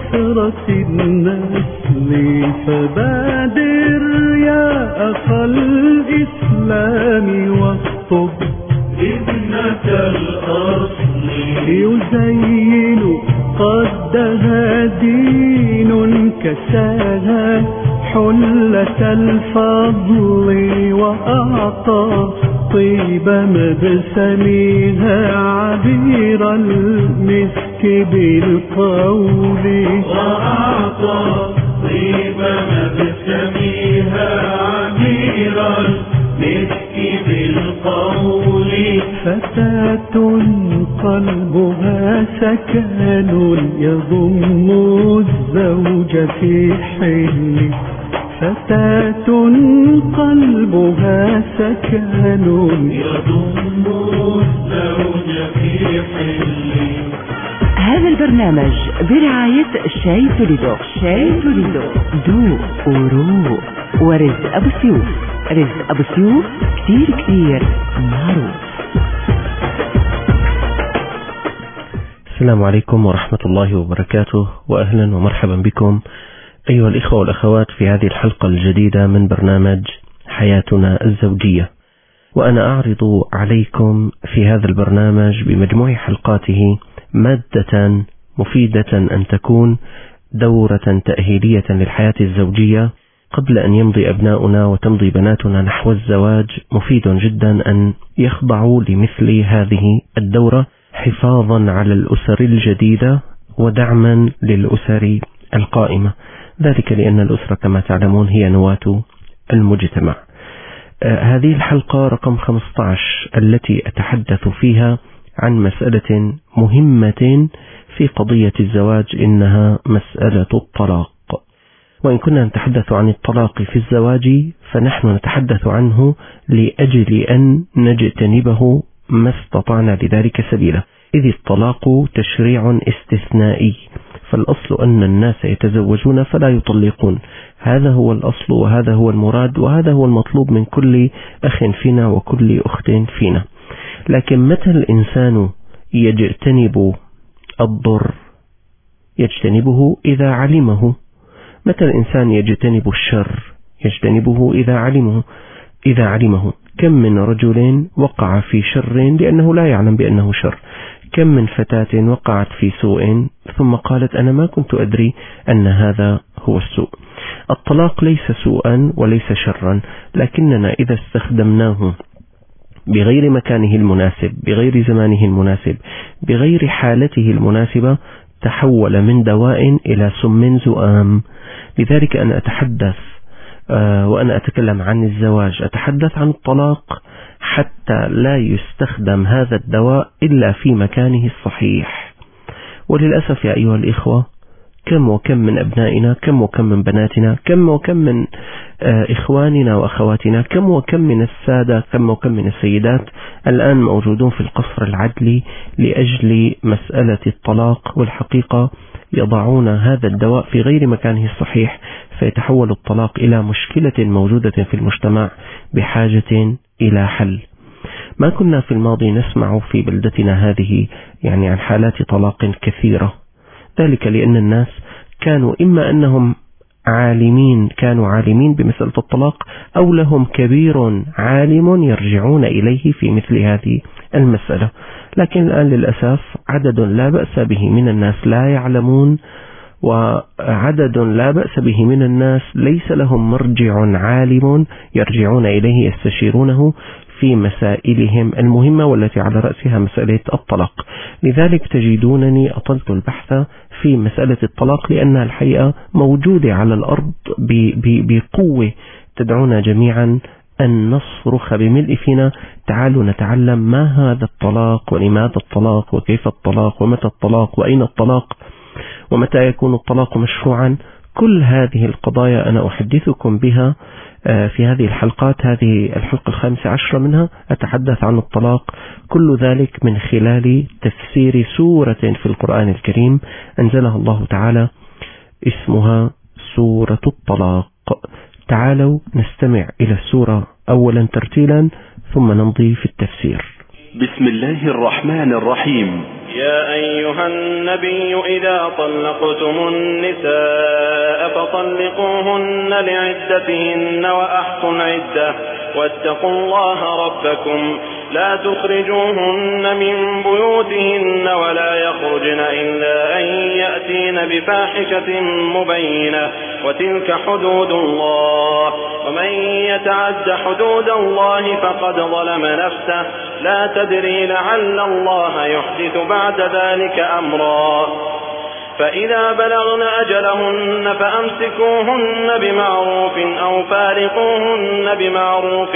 كثرة النسل فبادر يا أخا الإسلام واخطب ابنة الأصل يزين قدها دين كساها حلة الفضل وأعطى طيب مبسمها عبير المسك بالقول وأعطى طيب مبسمها عبير المسك بالقول فتاة قلبها سكن يضم الزوج في حل فتاة قلبها سكن يضم الزوج في حل. هذا البرنامج برعاية شاي توليدو. شاي توليدو ذوق وروق. ورزق أبو سيوف. رزق أبو سيوف كتير معروف. السلام عليكم ورحمة الله وبركاته، وأهلا ومرحبا بكم أيها الإخوة والأخوات في هذه الحلقة الجديدة من برنامج حياتنا الزوجية. وأنا أعرض عليكم في هذا البرنامج بمجموع حلقاته مادة مفيدة أن تكون دورة تأهيلية للحياة الزوجية قبل أن يمضي أبناؤنا وتمضي بناتنا نحو الزواج. مفيد جدا أن يخضعوا لمثل هذه الدورة حفاظا على الأسر الجديدة ودعما للأسر القائمة، ذلك لأن الأسرة كما تعلمون هي نواة المجتمع. هذه الحلقة رقم 15 التي أتحدث فيها عن مسألة مهمة في قضية الزواج، إنها مسألة الطلاق. وإن كنا نتحدث عن الطلاق في الزواج فنحن نتحدث عنه لأجل أن نجتنبه ما استطعنا لذلك سبيلا، إذ الطلاق تشريع استثنائي، فالأصل أن الناس يتزوجون فلا يطلقون. هذا هو الأصل وهذا هو المراد وهذا هو المطلوب من كل أخ فينا وكل أخت فينا. لكن متى الإنسان يجتنب الضر؟ يجتنبه إذا علمه. متى الإنسان يجتنب الشر؟ يجتنبه إذا علمه. كم من رجل وقع في شر لأنه لا يعلم بأنه شر. كم من فتاة وقعت في سوء ثم قالت أنا ما كنت أدري أن هذا هو السوء. الطلاق ليس سوءا وليس شرا، لكننا إذا استخدمناه بغير مكانه المناسب، بغير زمانه المناسب، بغير حالته المناسبة، تحول من دواء إلى سم زؤام. لذلك أنا أتحدث وأنا أتكلم عن الزواج أتحدث عن الطلاق حتى لا يستخدم هذا الدواء إلا في مكانه الصحيح. وللأسف يا أيها الإخوة، كم وكم من أبنائنا، كم وكم من بناتنا، كم وكم من إخواننا وأخواتنا، كم وكم من السادة، كم وكم من السيدات الآن موجودون في القصر العدلي لأجل مسألة الطلاق، والحقيقة يضعون هذا الدواء في غير مكانه الصحيح، فيتحول الطلاق إلى مشكلة موجودة في المجتمع بحاجة إلى حل. ما كنا في الماضي نسمع في بلدتنا هذه عن حالات طلاق كثيرة، ذلك لأن الناس كانوا إما أنهم كانوا عالمين بمسألة الطلاق، أو لهم كبير عالم يرجعون إليه في مثل هذه المسألة. لكن الآن للأسف عدد لا بأس به من الناس لا يعلمون، وعدد لا بأس به من الناس ليس لهم مرجع عالم يرجعون إليه يستشيرونه في مسائلهم المهمة، والتي على رأسها مسألة الطلاق. لذلك تجدونني أطلت البحث في مسألة الطلاق، لأنها الحقيقة موجودة على الأرض بقوة تدعونا جميعا أن نصرخ بملء فينا تعالوا نتعلم ما هذا الطلاق، ولماذا الطلاق، وكيف الطلاق، ومتى الطلاق، وأين الطلاق، ومتى يكون الطلاق مشروعا. كل هذه القضايا أنا أحدثكم بها في هذه الحلقات. هذه الحلقة 15 منها أتحدث عن الطلاق، كل ذلك من خلال تفسير سورة في القرآن الكريم أنزلها الله تعالى اسمها سورة الطلاق. تعالوا نستمع إلى السورة أولا ترتيلا ثم نمضي في التفسير. بسم الله الرحمن الرحيم. يا أيها النبي إذا طلقتم النساء فطلقوهن لعدتهن وأحصوا العدة واتقوا الله ربكم لا تخرجوهن من بيوتهن ولا يخرجن إلا أن يأتين بفاحشة مبينة وتلك حدود الله ومن يتعد حدود الله فقد ظلم نفسه لا تدري لعل الله يحدث بعد ذلك أمرا فإذا بلغن أجلهن فأمسكوهن بمعروف أو فارقوهن بمعروف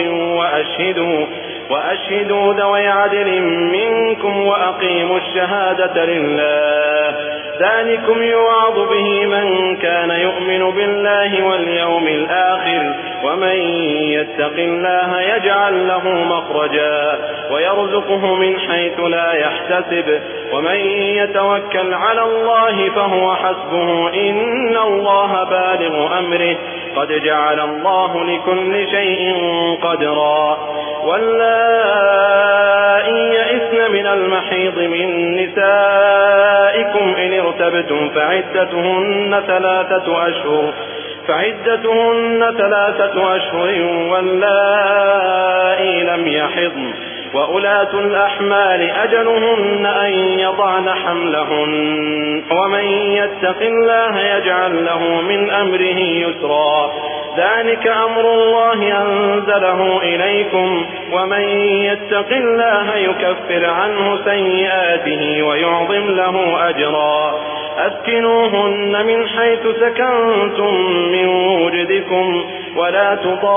وأشهدوا ذوي عدل منكم وأقيموا الشهادة لله ذلكم يوعظ به من كان يؤمن بالله واليوم الآخر ومن يتق الله يجعل له مخرجا ويرزقه من حيث لا يحتسب ومن يتوكل على الله فهو حسبه إن الله بالغ أمره قد جعل الله لكل شيء قدرا واللائي يئسن من المحيض من نسائكم إن ارتبتم فعدتهن 3 أشهر واللائي لم يحضن وأولاة الأحمال أجلهن أن يضعن حملهن ومن يتق الله يجعل له من أمره يسرا ذلك أمر الله أنزله إليكم ومن يتق الله يكفر عنه سيئاته ويعظم له أجرا أسكنوهن من حيث سكنتم من وجدكم ولا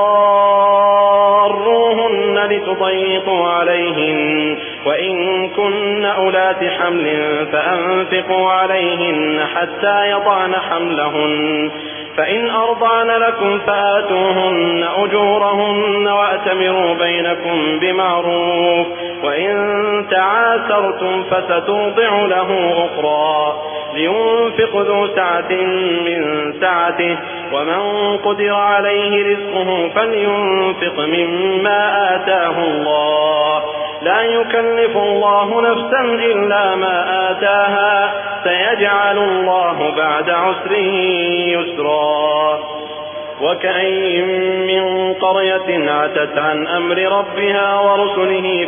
تضاروهن لتضيقوا عليهن وإن كن أولات حمل فأنفقوا عليهن حتى يضعن حملهن فإن أرضعن لكم فآتوهن أجورهن وأتمروا بينكم بمعروف وإن تعاسرتم فسترضع له أخرى لينفق ذو سعة من سعته ومن قدر عليه رزقه فلينفق مما آتاه الله لا يكلف الله نفسا إلا ما آتاها سيجعل الله بعد عسر يسرا وكأين من قرية عتت عن أمر ربها ورسله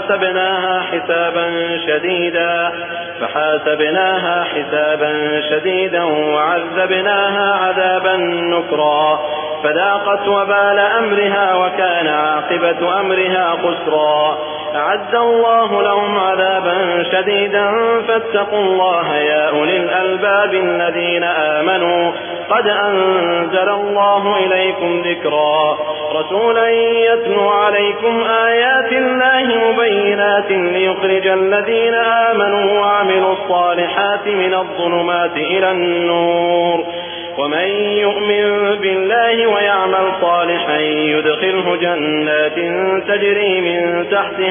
فحاسبناها حسابا شديدا وعذبناها عذابا نكرا فذاقت وبال أمرها وكان عاقبة أمرها خسرا أعد الله لهم عذابا شديدا فاتقوا الله يا أولي الألباب الذين آمنوا قد أنزل الله إليكم ذكرا رسولا يتلو عليكم آيات الله مبينات ليخرج الذين آمنوا وعملوا الصالحات من الظلمات إلى النور ومن يؤمن بالله ويعمل صالحا يدخله جنات تجري من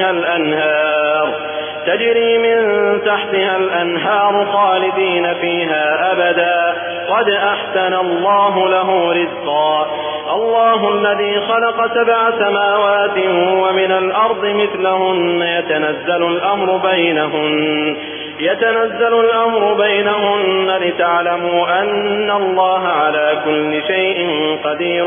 تحتها الأنهار خالدين فيها أبدا قد أحسن الله له رزقا الله الذي خلق 7 سماوات ومن الأرض مثلهن يتنزل الأمر بينهن لتعلموا أن الله على كل شيء قدير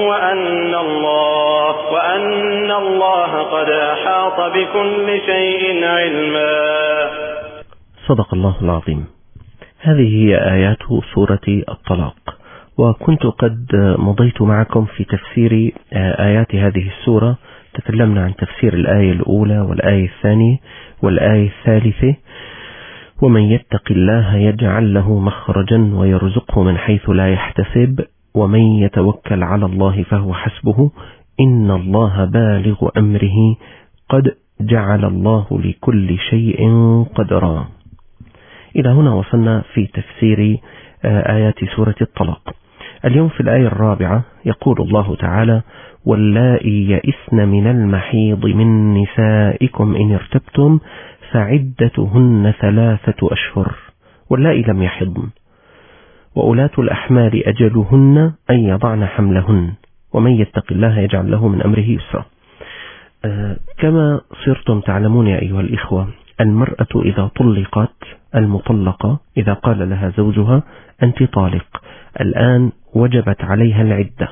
وأن الله قد أحاط بكل شيء علما. صدق الله العظيم. هذه هي آيات سورة الطلاق، وكنت قد مضيت معكم في تفسير آيات هذه السورة. تكلمنا عن تفسير الآية الأولى والآية الثانية والآية الثالثة. ومن يتق الله يجعل له مخرجا ويرزقه من حيث لا يحتسب ومن يتوكل على الله فهو حسبه إن الله بالغ أمره قد جعل الله لكل شيء قدرا. إلى هنا وصلنا في تفسير آيات سورة الطلاق. اليوم في الآية الرابعة يقول الله تعالى: واللائي يئسن من المحيض من نسائكم إن ارتبتم فعدتهن 3 أشهر واللائي لم يحضن وأولاة الأحمال أجلهن أن يضعن حملهن ومن يتق الله يجعل له من أمره يسرا. كما صرتم تعلمون يا أيها الإخوة، المرأة إذا طلقت، المطلقة إذا قال لها زوجها أنت طالق، الآن وجبت عليها العدة.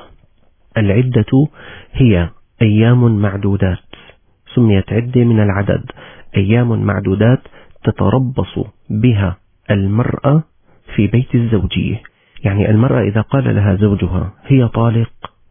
العدة هي أيام معدودات، سميت عدة من العدد، أيام معدودات تتربص بها المرأة في بيت الزوجية. يعني المرأة إذا قال لها زوجها هي طالق،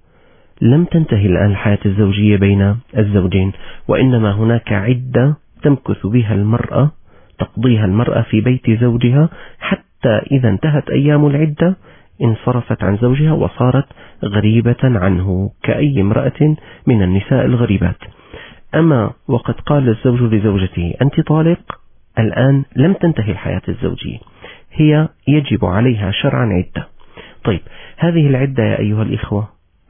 لم تنتهي الآن الحياة الزوجية بين الزوجين، وإنما هناك عدة تمكث بها المرأة، تقضيها المرأة في بيت زوجها، حتى إذا انتهت أيام العدة انصرفت عن زوجها وصارت غريبة عنه كأي امرأة من النساء الغريبات. أما وقد قال الزوج لزوجته أنت طالق، الآن لم تنتهي الحياة الزوجية، هي يجب عليها شرعا عدة. طيب هذه العدة يا أيها الإخوة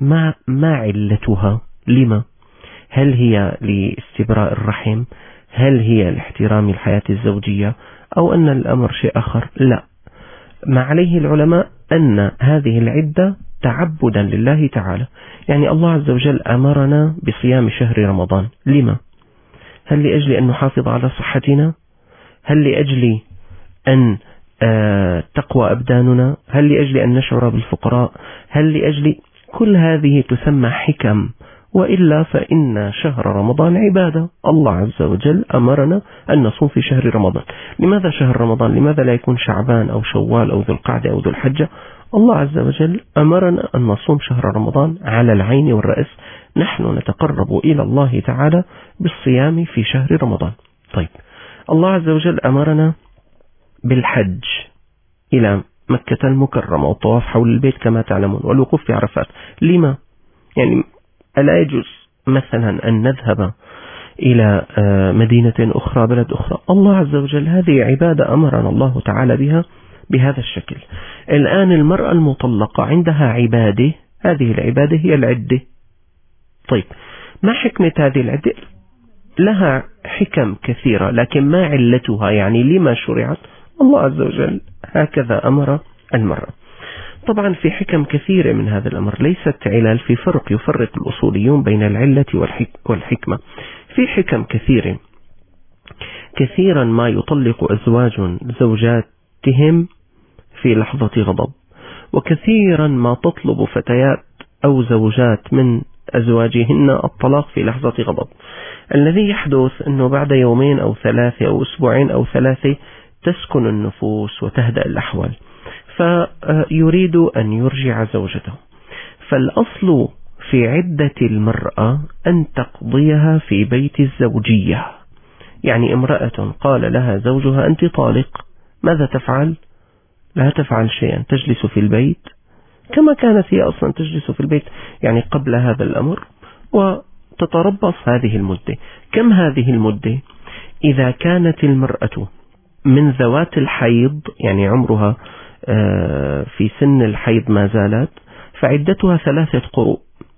ما علتها؟ لما؟ هل هي لاستبراء الرحم؟ هل هي لاحترام الحياة الزوجية؟ أو أن الأمر شيء آخر؟ لا، ما عليه العلماء أن هذه العدة تعبدا لله تعالى. يعني الله عز وجل أمرنا بصيام شهر رمضان، لما؟ هل لأجل أن نحافظ على صحتنا؟ هل لأجل أن تقوى أبداننا؟ هل لأجل أن نشعر بالفقراء؟ هل لأجل كل هذه تسمى حكم، وإلا فإن شهر رمضان عبادة. الله عز وجل أمرنا أن نصوم في شهر رمضان. لماذا شهر رمضان؟ لماذا لا يكون شعبان أو شوال أو ذو القعدة أو ذو الحجة؟ الله عز وجل أمرنا أن نصوم شهر رمضان على العين والرأس. نحن نتقرب إلى الله تعالى بالصيام في شهر رمضان. طيب الله عز وجل أمرنا بالحج إلى مكة المكرمة والطواف حول البيت كما تعلمون والوقوف في عرفات. لما؟ يعني ألا يجوز مثلا أن نذهب إلى مدينة أخرى، بلد أخرى؟ الله عز وجل هذه عبادة أمرنا الله تعالى بها بهذا الشكل. الآن المرأة المطلقة عندها عبادة، هذه العبادة هي العدة. طيب ما حكمة هذه العدة؟ لها حكم كثيرة، لكن ما علتها؟ يعني لما شرعت؟ الله عز وجل هكذا أمر المرأة. طبعا في حكم كثيرة من هذا الأمر، ليست علل، في فرق يفرق الأصوليون بين العلة والحكمة. في حكم كثيرة. كثيرا ما يطلق أزواج زوجاتهم في لحظة غضب، وكثيرا ما تطلب فتيات أو زوجات من أزواجهن الطلاق في لحظة غضب. الذي يحدث أنه بعد يومين أو ثلاثة أو أسبوعين أو ثلاثة تسكن النفوس وتهدأ الأحوال، فيريد أن يرجع زوجته. فالأصل في عدة المرأة أن تقضيها في بيت الزوجية. يعني امرأة قال لها زوجها أنت طالق، ماذا تفعل؟ لا تفعل شيئا، تجلس في البيت كما كانت هي أصلا تجلس في البيت يعني قبل هذا الأمر، وتتربص هذه المدة. كم هذه المدة؟ إذا كانت المرأة من ذوات الحيض، يعني عمرها في سن الحيض ما زالت، فعدتها 3 قروء.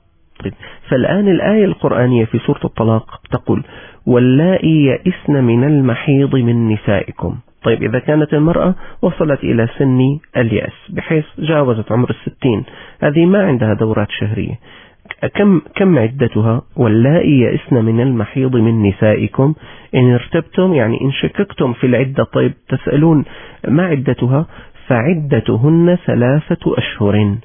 فالآن الآية القرآنية في سورة الطلاق تقول واللائي يئسن من المحيض من نسائكم. طيب إذا كانت المرأة وصلت إلى سن اليأس بحيث جاوزت عمر 60، هذه ما عندها دورات شهرية، كم عدتها؟ واللائي يئسن من المحيض من نسائكم إن ارتبتم، يعني إن شككتم في العدة. طيب تسألون ما عدتها؟ فعدتهن 3 أشهر،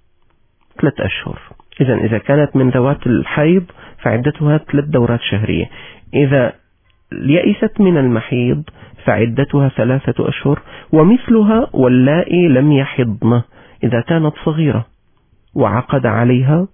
3 أشهر. إذا كانت من ذوات الحيض فعدتها 3 دورات شهرية. إذا يئست من المحيض فعدتها 3 أشهر. ومثلها واللائي لم يحضن، إذا كانت صغيرة وعقد عليها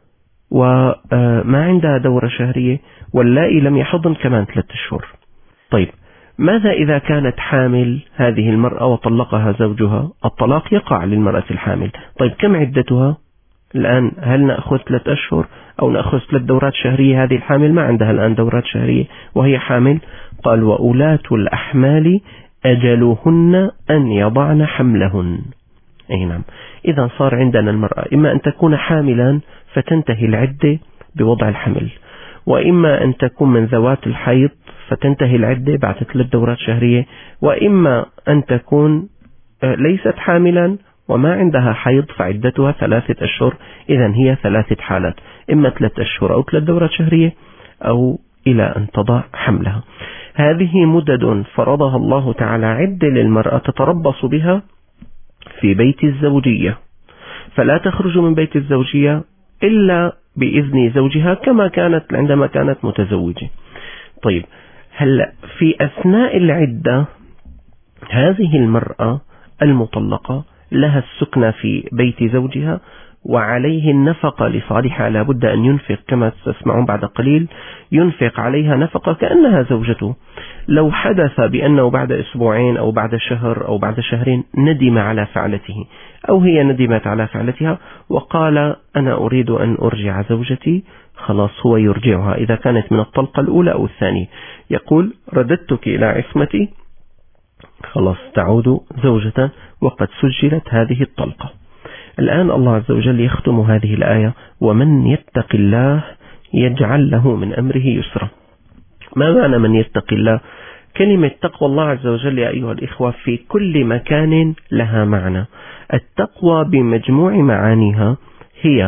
وما عندها دورة شهرية، واللائي لم يحضن كمان 3 أشهر. طيب ماذا إذا كانت حامل هذه المرأة وطلقها زوجها؟ الطلاق يقع للمرأة الحامل. طيب كم عدتها الآن؟ هل نأخذ 3 أشهر أو نأخذ 3 دورات شهرية؟ هذه الحامل ما عندها الآن دورات شهرية وهي حامل. قال وأولاة الأحمال أجلهن أن يضعن حملهن. أي نعم. إذا صار عندنا المرأة إما أن تكون حاملا فتنتهي العدة بوضع الحمل، وإما أن تكون من ذوات الحيض فتنتهي العدة بعد 3 دورات شهرية، وإما أن تكون ليست حاملا وما عندها حيض فعدتها 3 أشهر. إذن هي 3 حالات، إما 3 أشهر أو 3 دورات شهرية أو إلى أن تضع حملها. هذه مدد فرضها الله تعالى عدة للمرأة تتربص بها في بيت الزوجية، فلا تخرج من بيت الزوجية إلا بإذن زوجها كما كانت عندما كانت متزوجة. طيب، هل في أثناء العدة هذه المرأة المطلقة لها السكنة في بيت زوجها وعليه النفقة لصالحها، لا بد أن ينفق كما تسمعون بعد قليل، ينفق عليها نفقة كأنها زوجته. لو حدث بأنه بعد أسبوعين أو بعد شهر أو بعد شهرين ندم على فعلته أو هي ندمت على فعلتها وقال أنا أريد أن أرجع زوجتي، خلاص هو يرجعها إذا كانت من الطلقة الأولى أو الثانية، يقول رددتك إلى عصمتي، خلاص تعود زوجة وقد سجلت هذه الطلقة. الآن الله عز وجل يختم هذه الآية: ومن يتق الله يجعل له من أمره يسرا. ما معنى من يتق الله؟ كلمة تقوى الله عز وجل يا أيها الإخوة في كل مكان لها معنى. التقوى بمجموع معانيها هي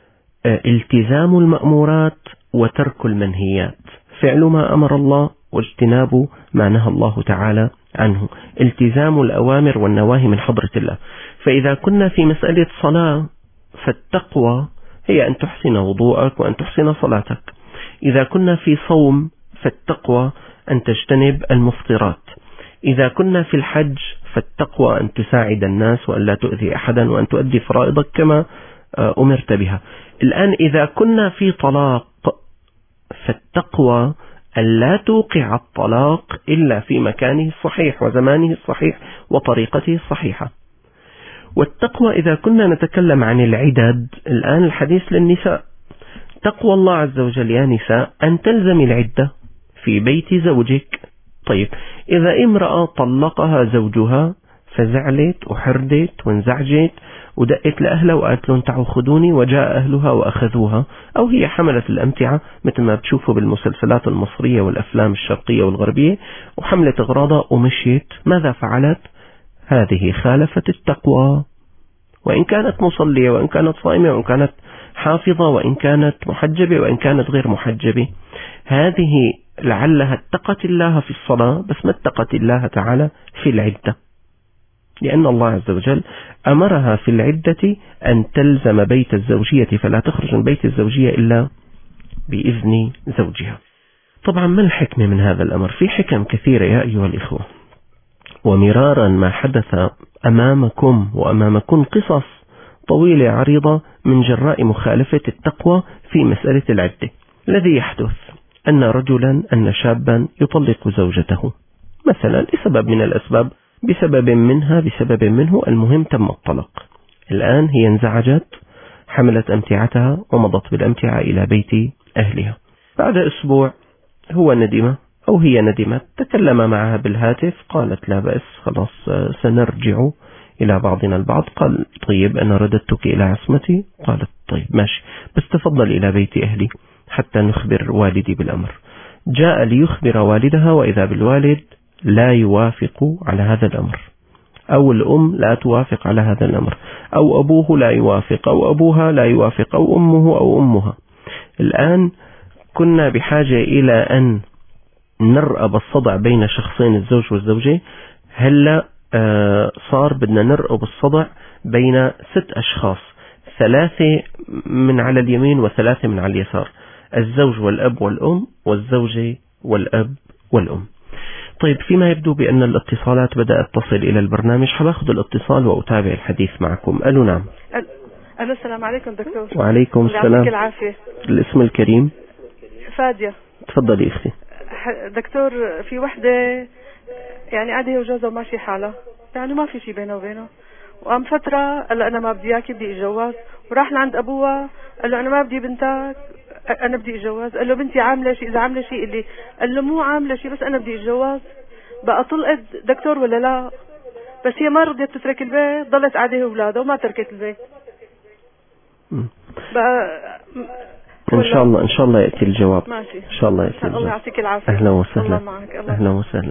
التزام المأمورات وترك المنهيات، فعل ما أمر الله واجتناب ما نهى الله تعالى عنه، التزام الأوامر والنواهي من حضرة الله. فإذا كنا في مسألة صلاة فالتقوى هي أن تحسن وضوءك وأن تحسن صلاتك. إذا كنا في صوم فالتقوى أن تجتنب المفطرات. إذا كنا في الحج فالتقوى أن تساعد الناس وأن لا تؤذي أحدا وأن تؤدي فرائضك كما أمرت بها. الآن إذا كنا في طلاق فالتقوى أن لا توقع الطلاق إلا في مكانه الصحيح وزمانه الصحيح وطريقته الصحيحة. والتقوى إذا كنا نتكلم عن العدد، الآن الحديث للنساء، تقوى الله عز وجل يا نساء أن تلزم العدة في بيت زوجك. طيب، إذا امرأة طلقها زوجها فزعلت وحردت وانزعجت ودقت لأهلها وقالت لهم تعوا خذوني، وجاء أهلها وأخذوها، أو هي حملت الأمتعة مثل ما بتشوفوا بالمسلسلات المصرية والأفلام الشرقية والغربية وحملت أغراضها ومشيت، ماذا فعلت؟ هذه خالفت التقوى، وإن كانت مصلية وإن كانت صائمة وإن كانت حافظة وإن كانت محجبة وإن كانت غير محجبة. هذه لعلها اتقت الله في الصلاة بس ما اتقت الله تعالى في العدة، لأن الله عز وجل أمرها في العدة أن تلزم بيت الزوجية فلا تخرج من بيت الزوجية إلا بإذن زوجها. طبعا ما الحكمة من هذا الأمر؟ في حكم كثيرة يا أيها الإخوة، ومرارا ما حدث أمامكم وأمامكم قصص طويلة عريضة من جراء مخالفة التقوى في مسألة العدة. الذي يحدث أن شابا يطلق زوجته مثلا لسبب من الأسباب، بسبب منها بسبب منه، المهم تم الطلاق. الآن هي انزعجت، حملت أمتعتها ومضت بالأمتعة إلى بيت أهلها. بعد أسبوع هو ندم أو هي ندمت، تكلم معها بالهاتف، قالت لا بأس، خلاص سنرجع إلى بعضنا البعض. قال طيب أنا رددتك إلى عصمتي، قالت طيب ماشي، بس تفضل إلى بيت أهلي حتى نخبر والدي بالأمر. جاء ليخبر والدها وإذا بالوالد لا يوافق على هذا الأمر، أو الأم لا توافق على هذا الأمر، أو أبوه لا يوافق، أو أبوها لا يوافق، أو أمه أو أمها. الآن كنا بحاجة إلى أن نرأب الصدع بين شخصين، الزوج والزوجة. هلا صار بدنا نرأب الصدع بين 6 أشخاص، 3 من على اليمين و3 من على اليسار، الزوج والأب والأم والزوجة والأب والأم. طيب، فيما يبدو بأن الاتصالات بدأت تصل إلى البرنامج، حباخذ الاتصال وأتابع الحديث معكم. ألو نعم. ألو، السلام عليكم دكتور. وعليكم السلام. يعطيك العافية. الاسم الكريم؟ فادية. تفضلي أختي. دكتور، في وحدة يعني قاعدة هي وجوزها وماشي حالها، يعني ما في شيء بينه وبينه، وقام فترة قال أنا ما بدي إياكي، بدي أتجوز، وراح لعند أبوها قال له أنا ما بدي بنتك، أنا بدي أتجوز. قال له بنتي عاملة شيء؟ إذا عاملة شيء اللي قال له مو عاملة شيء بس أنا بدي أتجوز. بقى طلقت دكتور ولا لا؟ بس هي ما رضيت تترك البيت، ضلت قاعدة هي وأولادها وما تركت البيت. بقى إن شاء الله يأتي الجواب. ماشي. إن شاء الله يأتي الجواب. الله يعطيك العافية. أهلا وسهلا. الله معك. أهلا وسهلا.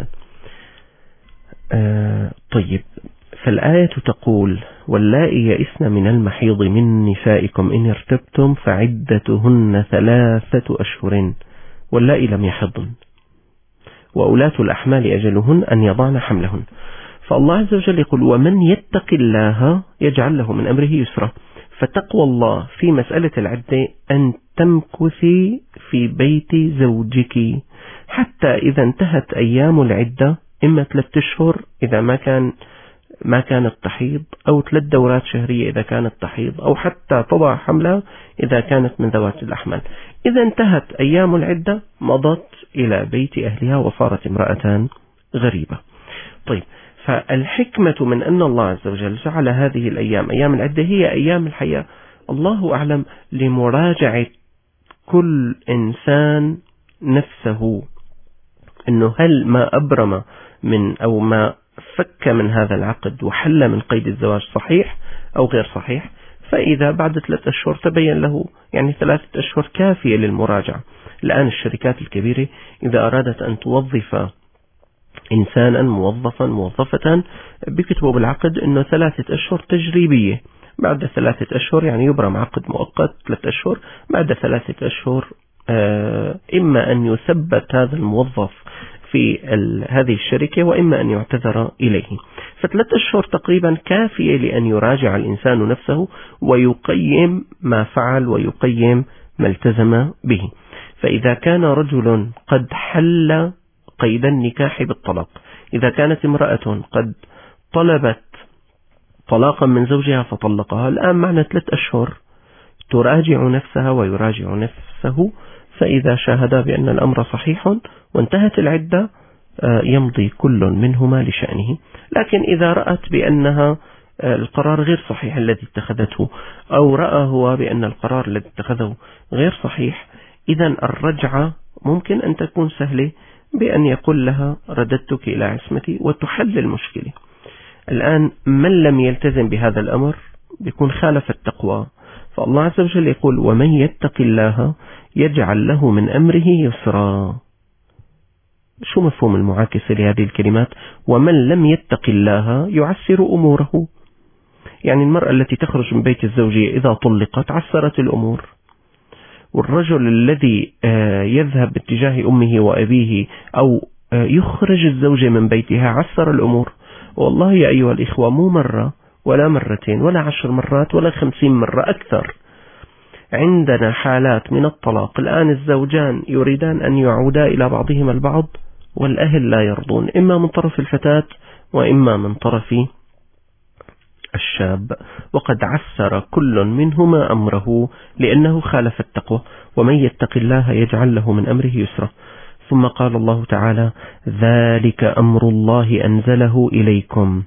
طيب، فالآية تقول واللائي يئسن من المحيض من نسائكم إن ارتبتم فعدتهن 3 أشهر واللائي لم يحضن، وأولاة الأحمال أجلهن أن يضعن حملهن. فالله عز وجل يقول ومن يتق الله يجعل له من أمره يسرا. فتقوى الله في مسألة العدة أن تمكثي في بيت زوجك حتى إذا انتهت أيام العدة، إما 3 أشهر إذا ما كانت تحيض، أو 3 دورات شهرية إذا كانت تحيض، أو حتى تضع حملها إذا كانت من ذوات الأحمال. إذا انتهت أيام العدة مضت إلى بيت أهلها وصارت امرأة غريبة. طيب، فالحكمة من أن الله عز وجل جعل هذه الأيام أيام العدة هي أيام الحياة، الله أعلم، لمراجعة كل إنسان نفسه أنه هل ما أبرم من أو ما فك من هذا العقد وحل من قيد الزواج صحيح أو غير صحيح. فإذا بعد 3 أشهر تبين له، يعني 3 أشهر كافية للمراجعة. الآن الشركات الكبيرة إذا أرادت أن توظف إنسانا موظفة بيكتبوا بالعقد أنه 3 أشهر تجريبية، بعد 3 أشهر يعني يبرم عقد مؤقت 3 أشهر، بعد 3 أشهر إما أن يثبت هذا الموظف في هذه الشركة وإما أن يعتذر إليه. ف3 أشهر تقريبا كافية لأن يراجع الإنسان نفسه ويقيم ما فعل ويقيم ما التزم به. فإذا كان رجل قد حل قيد النكاح بالطلاق، إذا كانت امرأة قد طلبت طلاقا من زوجها فطلقها، الآن معنى 3 أشهر تراجع نفسها ويراجع نفسه، فإذا شاهدا بأن الأمر صحيح وانتهت العدة يمضي كل منهما لشأنه. لكن إذا رأت بأنها القرار غير صحيح الذي اتخذته، أو رأى هو بأن القرار الذي اتخذه غير صحيح، إذن الرجعة ممكن أن تكون سهلة بأن يقول لها رددتك إلى عصمتي وتحل المشكلة. الآن من لم يلتزم بهذا الأمر بيكون خالف التقوى. فالله عز وجل يقول ومن يتق الله يجعل له من أمره يسرا. شو مفهوم المعاكسة لهذه الكلمات؟ ومن لم يتق الله يعسر أموره. يعني المرأة التي تخرج من بيت الزوجية إذا طلقت عسرت الأمور، والرجل الذي يذهب باتجاه أمه وأبيه أو يخرج الزوجة من بيتها عسر الأمور. والله يا أيها الإخوة، مو مرة ولا مرتين ولا 10 مرات ولا 50 مرة، أكثر. عندنا حالات من الطلاق الآن الزوجان يريدان أن يعودا إلى بعضهما البعض والأهل لا يرضون، إما من طرف الفتاة وإما من طرف الشاب، وقد عسر كل منهما أمره لأنه خالف التقوى. ومن يتق الله يجعل له من أمره يسرا. ثم قال الله تعالى ذلك أمر الله أنزله إليكم.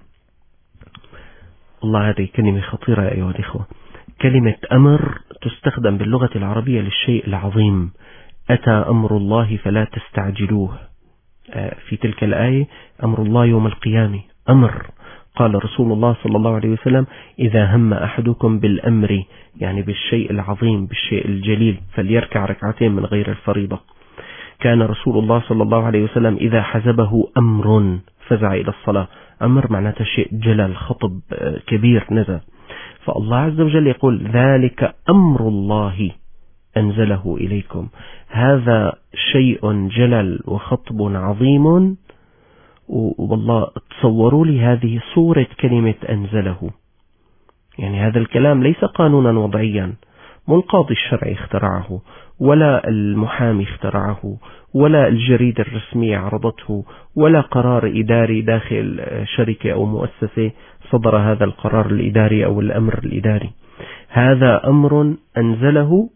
الله، هذه كلمة خطيرة يا أيها الإخوة. كلمة أمر تستخدم باللغة العربية للشيء العظيم. أتى أمر الله فلا تستعجلوه. في تلك الآية أمر الله يوم القيامة أمر. قال رسول الله صلى الله عليه وسلم إذا هم أحدكم بالأمر، يعني بالشيء العظيم بالشيء الجليل، فليركع 2 ركعتين من غير الفريضة. كان رسول الله صلى الله عليه وسلم إذا حزبه أمر فزع إلى الصلاة. أمر معناته شيء جلل، خطب كبير نزل. فالله عز وجل يقول ذلك أمر الله أنزله إليكم. هذا شيء جلل وخطب عظيم. والله تصوروا لي هذه صورة كلمة أنزله. يعني هذا الكلام ليس قانونا وضعيا، مو القاضي الشرعي اخترعه، ولا المحامي اخترعه، ولا الجريدة الرسمية عرضته، ولا قرار إداري داخل شركة أو مؤسسة صدر هذا القرار الإداري أو الأمر الإداري. هذا أمر أنزله،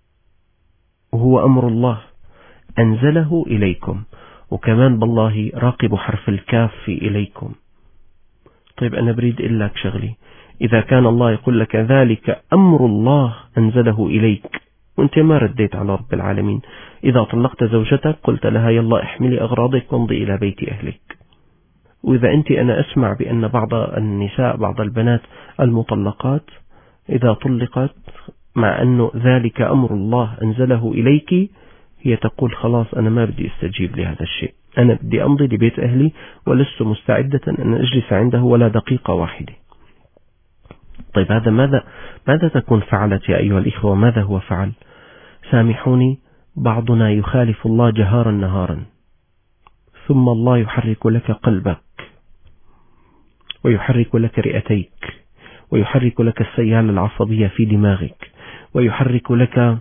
وهو أمر الله أنزله إليكم. وكمان بالله راقب حرف الكاف في إليكم. طيب أنا بريد إلا لك شغلي، إذا كان الله يقول لك ذلك أمر الله أنزله إليك وأنت ما رديت على رب العالمين، إذا طلقت زوجتك قلت لها يلا احملي أغراضك وامضي إلى بيت أهلك. وإذا أنا أسمع بأن بعض النساء بعض البنات المطلقات إذا طلقت مع أنه ذلك أمر الله أنزله إليك، هي تقول خلاص أنا ما بدي استجيب لهذا الشيء، أنا بدي أمضي لبيت أهلي ولست مستعدة أن أجلس عنده ولا دقيقة واحدة. طيب هذا ماذا تكون فعلت يا أيها الإخوة؟ ماذا هو فعل؟ سامحوني، بعضنا يخالف الله جهارا نهارا، ثم الله يحرك لك قلبك ويحرك لك رئتيك ويحرك لك السيالة العصبية في دماغك ويحرك لك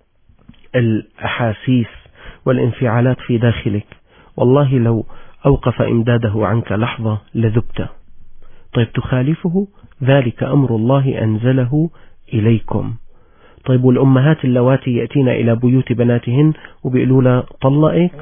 الأحاسيس والانفعالات في داخلك. والله لو أوقف إمداده عنك لحظة لذبت. طيب تخالفه؟ ذلك أمر الله أنزله إليكم. طيب والأمهات اللواتي يأتين إلى بيوت بناتهن وبيقولوا له طلقك؟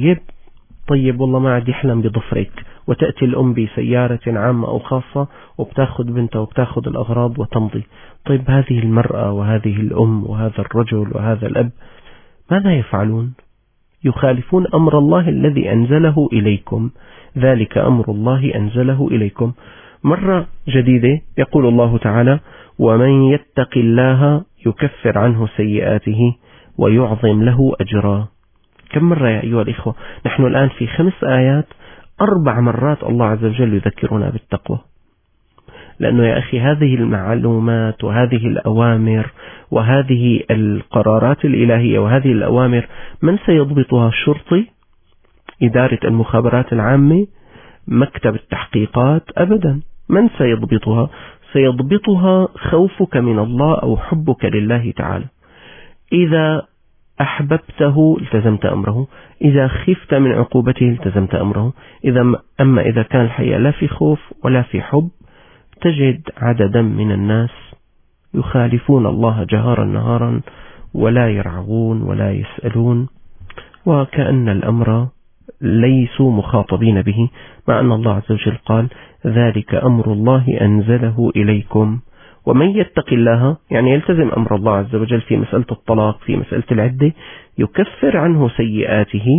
طيب والله ما عاد يحلم بضفرك. وتأتي الأم بسيارة عامة أو خاصة وبتاخذ بنتها وبتاخذ الأغراض وتمضي. طيب هذه المرأة وهذه الأم وهذا الرجل وهذا الأب ماذا يفعلون؟ يخالفون أمر الله الذي أنزله إليكم. ذلك أمر الله أنزله إليكم. مرة جديدة يقول الله تعالى: ومن يتق الله يكفر عنه سيئاته ويعظم له أجرا. كم مرة يا أيها الإخوة؟ نحن الآن في 5 آيات 4 مرات الله عز وجل يذكرنا بالتقوى. لأنه يا أخي هذه المعلومات وهذه الأوامر وهذه القرارات الإلهية وهذه الأوامر من سيضبطها؟ الشرطي؟ إدارة المخابرات العامة؟ مكتب التحقيقات؟ أبدا. من سيضبطها؟ سيضبطها خوفك من الله أو حبك لله تعالى. إذا أحببته التزمت أمره، إذا خفت من عقوبته التزمت أمره. أما إذا كان الحقيقة لا في خوف ولا في حب، تجد عددا من الناس يخالفون الله جهارا نهارا ولا يرعون ولا يسألون، وكأن الأمر ليسوا مخاطبين به، مع أن الله عز وجل قال: ذلك أمر الله أنزله إليكم. ومن يتق الله يعني يلتزم أمر الله عز وجل في مسألة الطلاق، في مسألة العدة، يكفر عنه سيئاته،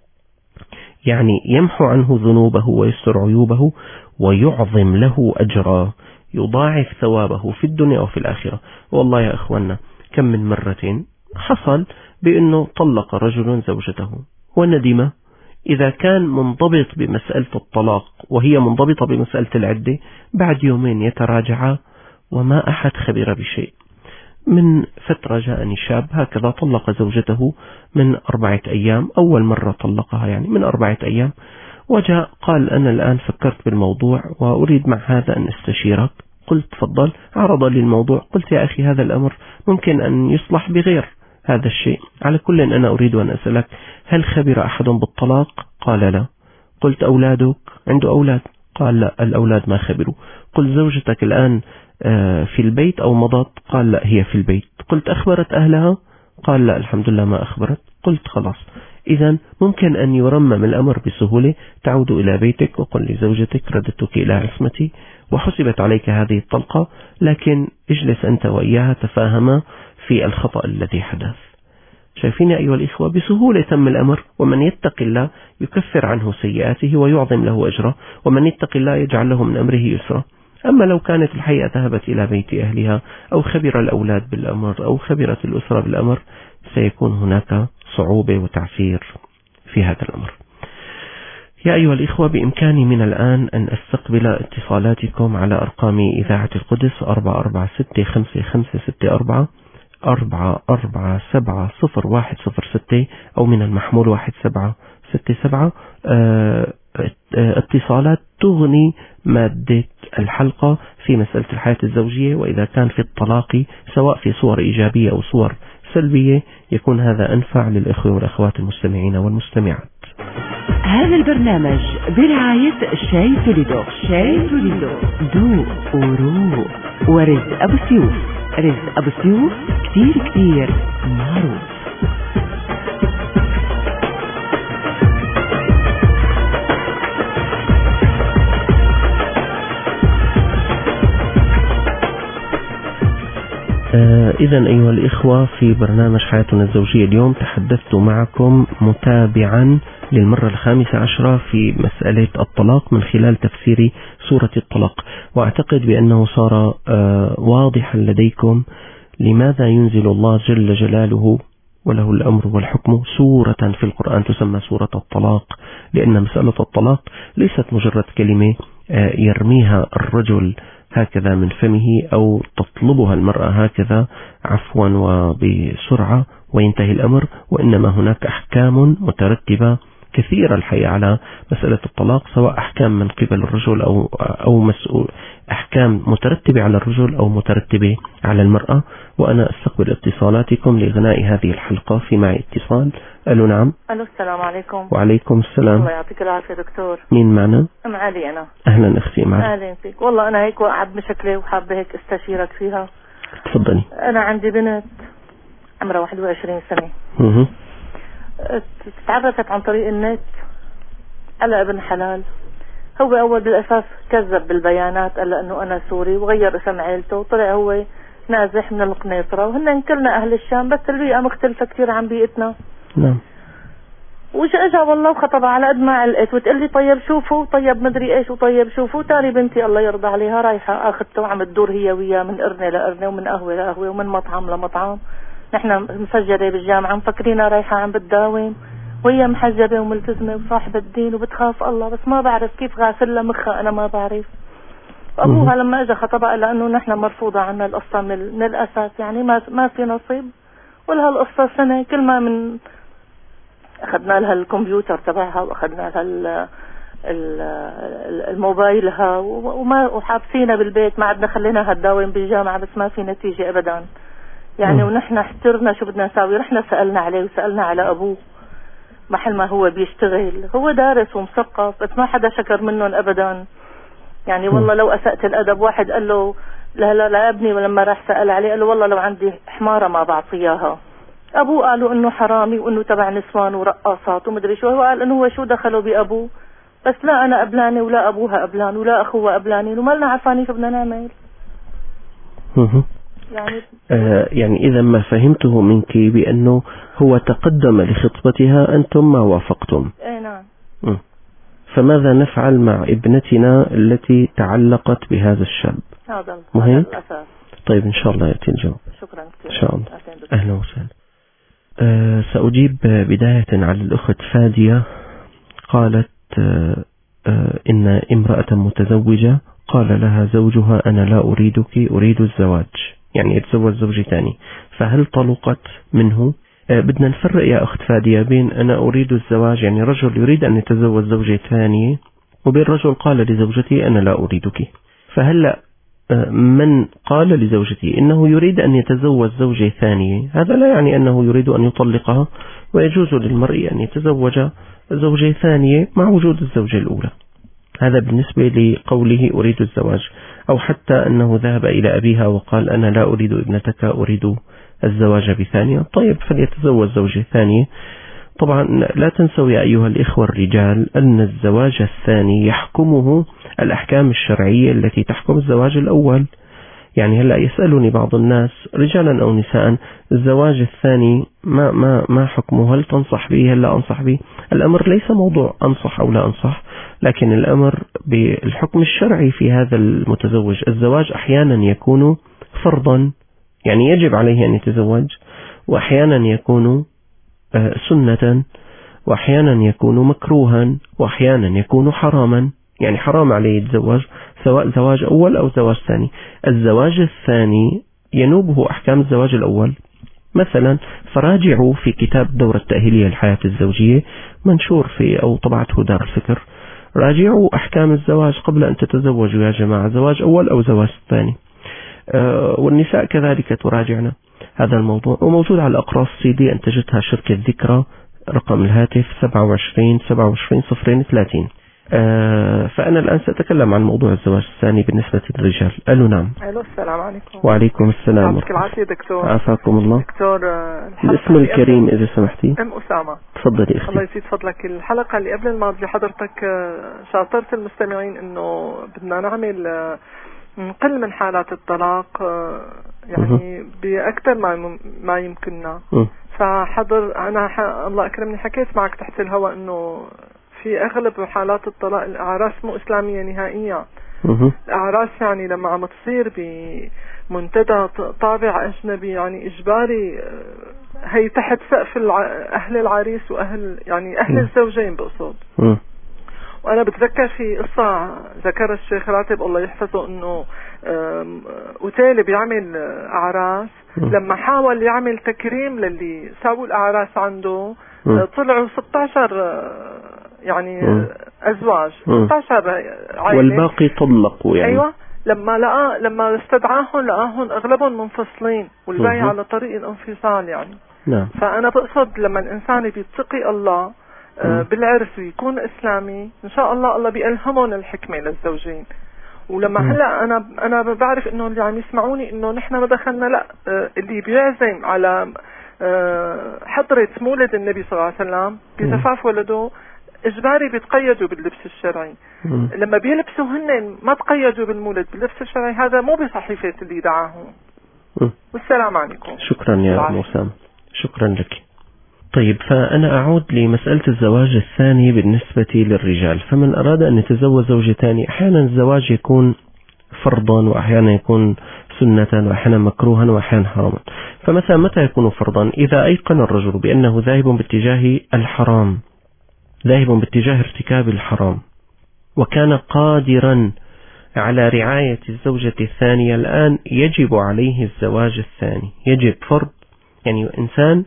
يعني يمحو عنه ذنوبه ويستر عيوبه ويعظم له أجرا، يضاعف ثوابه في الدنيا وفي الآخرة. والله يا أخوانا كم من مرة حصل بأنه طلق رجل زوجته وندم. إذا كان منضبط بمسألة الطلاق وهي منضبطة بمسألة العدة، بعد يومين يتراجع وما أحد خبر بشيء. من فترة جاءني شاب هكذا طلق زوجته من 4 أيام، أول مرة طلقها يعني من 4 أيام، وجاء قال: أنا الآن فكرت بالموضوع وأريد مع هذا أن استشيرك. قلت: تفضل. عرض لي الموضوع. قلت: يا أخي هذا الأمر ممكن أن يصلح بغير هذا الشيء. على كل أنا أريد أن أسألك: هل خبر أحد بالطلاق؟ قال: لا. قلت: أولادك؟ عنده أولاد؟ قال: لا، الأولاد ما خبروا. قلت: زوجتك الآن في البيت أو مضت؟ قال: لا، هي في البيت. قلت: أخبرت أهلها؟ قال: لا، الحمد لله ما أخبرت. قلت: خلاص، إذا ممكن أن يرمم الأمر بسهولة. تعود إلى بيتك وقل لزوجتك: رددتك إلى عصمتي وحسبت عليك هذه الطلقة، لكن اجلس أنت وإياها تفاهما في الخطأ الذي حدث. شايفين يا أيها الإخوة؟ بسهولة تم الأمر. ومن يتق الله يكفر عنه سيئاته ويعظم له أجره، ومن يتق الله يجعل له من أمره يسرا. أما لو كانت الحقيقة ذهبت إلى بيت أهلها أو خبر الأولاد بالأمر أو خبرت الأسرة بالأمر، سيكون هناك صعوبة وتعسير في هذا الأمر. يا أيها الإخوة، بإمكاني من الآن أن أستقبل اتصالاتكم على أرقام إذاعة القدس 4465564 4470106 أو من المحمول 1767. اتصالات تغني مادة الحلقة في مسألة الحياة الزوجية، وإذا كان في الطلاق سواء في صور إيجابية أو صور سلبية يكون هذا أنفع للإخوة والأخوات المستمعين والمستمعات. هذا البرنامج برعاية شاي توليدو. شاي توليدو دو ورو ورزق أبو سيوف. رزق أبو سيوف كتير معروف. إذن أيها الإخوة، في برنامج حياتنا الزوجية اليوم تحدثت معكم متابعا للمرة 15 في مسألة الطلاق من خلال تفسير سورة الطلاق، وأعتقد بأنه صار واضحا لديكم لماذا ينزل الله جل جلاله وله الأمر والحكم سورة في القرآن تسمى سورة الطلاق، لأن مسألة الطلاق ليست مجرد كلمة يرميها الرجل هكذا من فمه أو تطلبها المرأة هكذا عفوا وبسرعة وينتهي الأمر، وإنما هناك أحكام مترتبة كثيرة الحقيقة على مسألة الطلاق، سواء أحكام من قبل الرجل أو مسؤول، أحكام مترتبة على الرجل أو مترتبة على المرأة. وأنا أستقبل اتصالاتكم لغناء هذه الحلقة. في معي اتصال. ألو نعم. ألو السلام عليكم. وعليكم السلام. الله يعطيك العافية دكتور. مين معنا؟ أم علي أنا. أهلا أختي معي. أهلا فيك. والله أنا هيك وقعت بمشكلة وحابة هيك استشيرك فيها. تفضلي. أنا عندي بنت عمرها 21 سنة. تعرفت عن طريق النت على ابن حلال. هو أول بالأساس كذب بالبيانات، قال أنه أنا سوري وغير اسم عيلته، وطلع هو نازح من القنيطرة، وهن كلنا أهل الشام بس البيئة مختلفة كثير عن بيئتنا. نعم. وش اجا والله وخطبها على قد ما علقت، وتقول لي طيب شوفوا، طيب مدري ايش، وطيب شوفوا. تاني بنتي الله يرضى عليها رايحة اخذته وعم تدور هي وياه من قرنة لقرنة ومن قهوة لقهوة ومن مطعم لمطعم. نحن مسجلة بالجامعة مفكرينها رايحة عم بتداوم، وهي محجبة وملتزمة وصاحبة الدين وبتخاف الله، بس ما بعرف كيف غاسل لها مخها، انا ما بعرف. ابوها لما اجى خطبها لانه نحن مرفوضة عنا القصة من الاساس، يعني ما في نصيب. ولها القصة سنة كل ما من اخذنا لها الكمبيوتر تبعها واخذنا لها الموبايلها وحابسينا بالبيت، ما عدنا خليناها تداوم بالجامعة، بس ما في نتيجة ابدا يعني. ونحن احترنا شو بدنا نساوي، رحنا سألنا عليه وسألنا على ابوه محل ما هو بيشتغل، هو دارس ومثقف، بس ما حدا شكر منهم ابدا يعني. والله لو اسأت الادب، واحد قال له لا ابني، ولما راح سأل عليه قال له والله لو عندي حمارة ما بعطيها. ابوه قالوا انه حرامي وانه تبع نسوان ورقاصات ومدري شو، هو قال انه هو شو دخله بابوه، بس لا انا قبلاني ولا ابوها قبلان ولا اخوها قبلاني، وما لنا عارفين شو بدنا نعمل يعني. يعني اذا ما فهمته منك بانه هو تقدم لخطبتها، انتم ما وافقتم. اي نعم. فماذا نفعل مع ابنتنا التي تعلقت بهذا الشاب؟ هذا الاساس. طيب ان شاء الله ياتي الجواب. شكرا كثير. ان شاء الله. اهلا وسهلا. سأجيب بداية على الأخت فادية. قالت إن امرأة متزوجة قال لها زوجها أنا لا أريدك، أريد الزواج، يعني يتزوج زوج ثاني، فهل طلقت منه؟ بدنا نفرق يا أخت فادية بين أنا أريد الزواج، يعني رجل يريد أن يتزوج زوجة ثانية، وبين رجل قال لزوجتي أنا لا أريدك. فهلأ من قال لزوجته إنه يريد أن يتزوج زوجة ثانية، هذا لا يعني أنه يريد أن يطلقها، ويجوز للمرء أن يتزوج زوجة ثانية مع وجود الزوجة الأولى. هذا بالنسبة لقوله أريد الزواج. أو حتى أنه ذهب إلى أبيها وقال أنا لا أريد ابنتك، أريد الزواج بثانية. طيب فليتزوج زوجة ثانية. طبعا لا تنسوا يا أيها الإخوة الرجال أن الزواج الثاني يحكمه الأحكام الشرعية التي تحكم الزواج الأول. يعني هلأ يسألني بعض الناس رجالا أو نساء الزواج الثاني ما حكمه، هل تنصح به؟ هل لا أنصح به؟ الأمر ليس موضوع أنصح أو لا أنصح، لكن الأمر بالحكم الشرعي في هذا المتزوج. الزواج أحيانا يكون فرضا، يعني يجب عليه أن يتزوج، وأحيانا يكون سنة، وأحيانا يكون مكروها، وأحيانا يكون حراما، يعني حرام عليه يتزوج سواء زواج أول أو زواج ثاني. الزواج الثاني ينوبه أحكام الزواج الأول. مثلا فراجعوا في كتاب دورة التأهيلية للحياة الزوجية منشور في أو طبعته دار الفكر، راجعوا أحكام الزواج قبل أن تتزوجوا يا جماعة، زواج أول أو زواج ثاني. والنساء كذلك تراجعنا هذا الموضوع، وموجود على الأقراص CD أنتجتها شركة ذكرى، رقم الهاتف 27 27 032. فأنا الآن سأتكلم عن موضوع الزواج الثاني بالنسبة للرجال. ألو نعم. ألو السلام عليكم. وعليكم السلام. يعطيك العافية دكتور. عافاكم الله. دكتور الاسم الكريم إذا سمحتي. أسامة. تفضلي أختي. الله يزيد فضلك. الحلقة اللي قبل الماضية حضرتك شاطرت المستمعين إنه بدنا نعمل نقل من حالات الطلاق يعني بأكثر ما يمكننا. فحضر أنا الله أكرمني حكيت معك تحت الهواء إنه في أغلب حالات الطلاق الأعراس مو إسلامية نهائيا. الأعراس يعني لما عم تصير بمنتدى طابع أجنبي يعني إجباري، هي تحت سقف أهل العريس وأهل يعني أهل الزوجين بقصد. وأنا بتذكر في قصة ذكر الشيخ راتب الله يحفظه إنه اوتيل بيعمل اعراس، لما حاول يعمل تكريم للي ساووا الاعراس عنده طلعوا 16 يعني ازواج، 16 عائلة والباقي طلقوا يعني. ايوه، لما استدعاهم لقاهم اغلبهم منفصلين والباقي على طريق الانفصال يعني. نعم. فانا بقصد لما الانسان بيتقي الله بالعرس ويكون اسلامي، ان شاء الله بيلهمهم الحكمة للزوجين. ولما هلا انا بعرف انه اللي عم يسمعوني انه نحن ما دخلنا، لا، اللي بيعزم على حضرة مولد النبي صلى الله عليه وسلم بزفاف ولده اجباري بيتقيدوا باللبس الشرعي. لما بيلبسوا هن ما تقيدوا بالمولد باللبس الشرعي، هذا مو بصحيفة اللي دعاهم. والسلام عليكم. شكرا يا أم أسامة، شكرا لك. طيب، فأنا أعود لمسألة الزواج الثاني بالنسبة للرجال. فمن أراد أن يتزوج زوجة ثانية، أحيانا الزواج يكون فرضا وأحيانا يكون سنة وأحيانا مكروها وأحيانا حراما. فمثلا متى يكون فرضا؟ إذا أيقن الرجل بأنه ذاهب باتجاه الحرام، ذاهب باتجاه ارتكاب الحرام، وكان قادرا على رعاية الزوجة الثانية، الآن يجب عليه الزواج الثاني، يجب فرض. يعني إنسان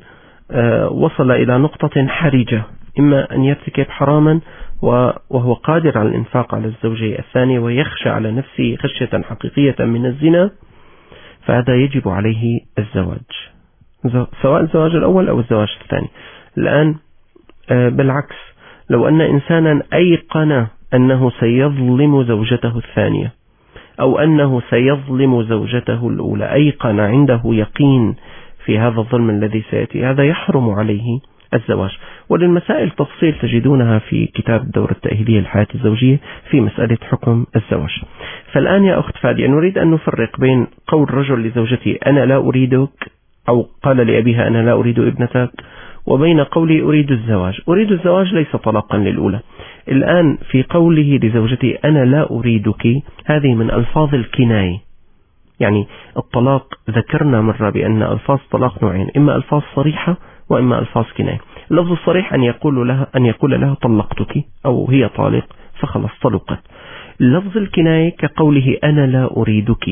وصل إلى نقطة حرجة، إما أن يرتكب حراما وهو قادر على الإنفاق على الزوجة الثانية ويخشى على نفسه خشية حقيقية من الزنا، فهذا يجب عليه الزواج، سواء الزواج الأول أو الزواج الثاني. الآن بالعكس، لو أن إنسانا أيقن أنه سيظلم زوجته الثانية أو أنه سيظلم زوجته الأولى، أيقن، عنده يقين في هذا الظلم الذي سيأتي، هذا يحرم عليه الزواج. وللمسائل تفصيل تجدونها في كتاب الدورة التأهيلية للحياة الزوجية في مسألة حكم الزواج. فالآن يا أخت فادية، نريد أن نفرق بين قول رجل لزوجته أنا لا أريدك، أو قال لأبيها أنا لا أريد ابنتك، وبين قولي أريد الزواج. أريد الزواج ليس طلاقا للأولى. الآن في قوله لزوجته أنا لا أريدك، هذه من ألفاظ الكناية. يعني الطلاق ذكرنا مرة بأن ألفاظ طلاق نوعين، إما ألفاظ صريحة وإما ألفاظ كناية. اللفظ الصريح أن يقول لها طلقتك، أو هي طالق فخلص طلقت. اللفظ الكناية كقوله أنا لا أريدك.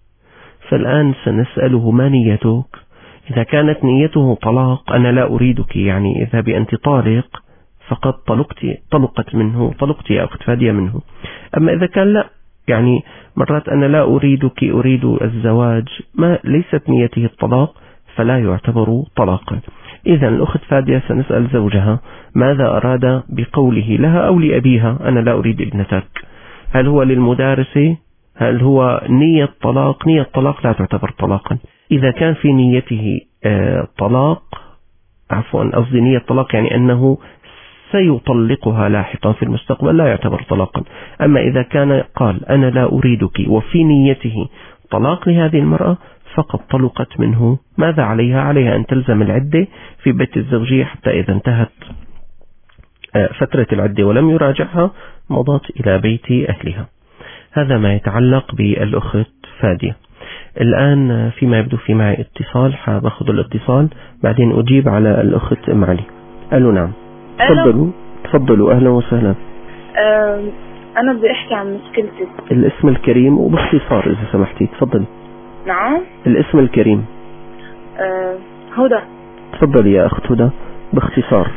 فالآن سنسأله ما نيتك؟ إذا كانت نيته طلاق، أنا لا أريدك يعني اذهبي أنت طالق، فقد طلقت منه، طلقت يا أخت فادية منه. أما إذا كان لا، يعني مرات أنا لا أريدك أريد الزواج، ما ليست نيته الطلاق، فلا يعتبر طلاقا. إذن الأخت فادية سنسأل زوجها ماذا أراد بقوله لها أو لأبيها أنا لا أريد ابنتك. هل هو للمدارسة؟ هل هو نية طلاق؟ نية طلاق لا تعتبر طلاقا. إذا كان في نيته طلاق، قصدي نية طلاق يعني أنه سيطلقها لاحقا في المستقبل، لا يعتبر طلاقا. أما إذا كان قال أنا لا أريدك وفي نيته طلاق لهذه المرأة، فقد طلقت منه. ماذا عليها؟ عليها أن تلزم العدة في بيت الزوجية حتى إذا انتهت فترة العدة ولم يراجعها مضت إلى بيت أهلها. هذا ما يتعلق بالأخت فادية. الآن فيما يبدو في معي اتصال، حابخذ الاتصال بعدين أجيب على الأخت أم علي. ألو نعم، تفضلوا أهلا وسهلا. أنا بدي أحكي عن مشكلتي. الاسم الكريم وباختصار إذا سمحتي، تفضلي. نعم، الاسم الكريم. هدى. تفضلي يا أخت هدى باختصار.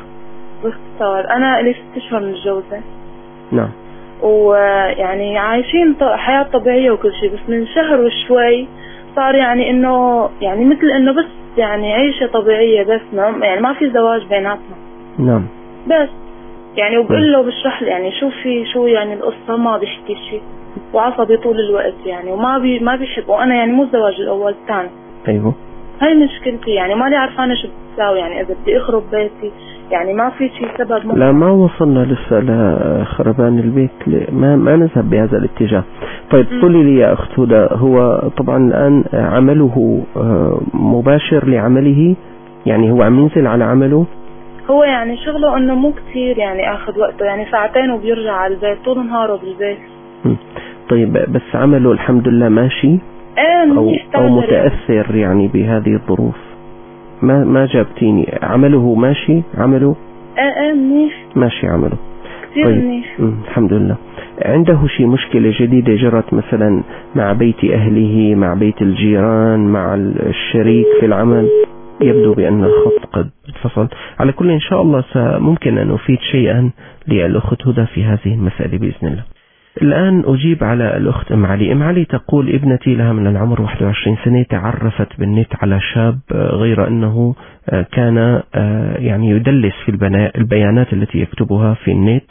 أنا لي 6 أشهر متجوزة. نعم. ويعني عايشين حياة طبيعية وكل شيء، بس من شهر وشوي صار يعني إنه يعني مثل إنه بس يعني عيشة طبيعية، بس يعني ما في زواج بيناتنا. نعم. بس يعني وبقول له بشرح يعني شو يعني القصة، ما بيحكي شيء وعصبي طول الوقت يعني، وما بيحب. وأنا يعني مو الزواج الأول، الثاني. أيوه. هاي مشكلتي يعني، مالي عارفانة شو بتساوي يعني إذا بدي أخرب بيتي، يعني ما في شيء سبب. لا، ما وصلنا لسه لخربان البيت، ما نذهب بهذا الاتجاه. طيب قولي لي يا أخت هدى، هو طبعا الآن عمله مباشر لعمله، يعني هو عم ينزل على عمله؟ هو يعني شغله انه مو كتير يعني اخذ وقته، يعني 2 ساعات وبيرجع على البيت، طول نهاره بالبيت. طيب بس عمله الحمد لله ماشي؟ أو متأثر يعني بهذه الظروف؟ ما جابتيني، عمله ماشي؟ عمله منيح، ماشي عمله كثير منيح. الحمد لله. عنده شيء مشكلة جديدة جرت مثلا مع بيت أهله، مع بيت الجيران، مع الشريك في العمل، يبدو بأن الخط قد انفصل. على كل إن شاء الله ممكن أن أفيد شيئا للأخت هدى في هذه المسألة بإذن الله. الآن أجيب على الأخت أم علي. أم علي تقول ابنتي لها من العمر 21 سنة تعرفت بالنت على شاب، غير أنه كان يعني يدلس في البيانات التي يكتبها في النت.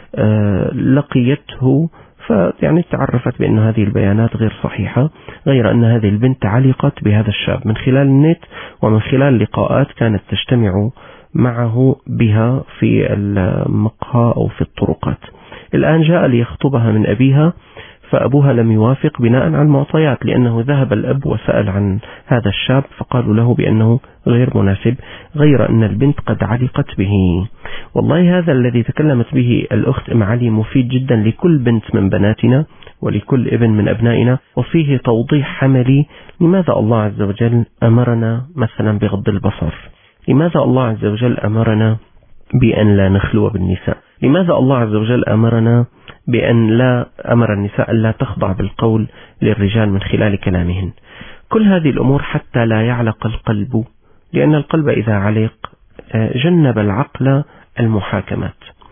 لقيته فيعني تعرفت بأن هذه البيانات غير صحيحة، غير أن هذه البنت علقت بهذا الشاب من خلال النت ومن خلال لقاءات كانت تجتمع معه بها في المقهى أو في الطرقات. الآن جاء ليخطبها من أبيها، فأبوها لم يوافق بناء على المعطيات، لأنه ذهب الأب وسأل عن هذا الشاب فقالوا له بأنه غير مناسب، غير أن البنت قد علقت به. والله هذا الذي تكلمت به الأخت أم علي مفيد جدا لكل بنت من بناتنا ولكل ابن من أبنائنا، وفيه توضيح عملي لماذا الله عز وجل أمرنا مثلا بغض البصر، لماذا الله عز وجل أمرنا بأن لا نخلو بالنساء، لماذا الله عز وجل أمرنا بأن لا أمر النساء أن لا تخضع بالقول للرجال من خلال كلامهن. كل هذه الأمور حتى لا يعلق القلب، لأن القلب إذا علق جنب العقل المحاكمات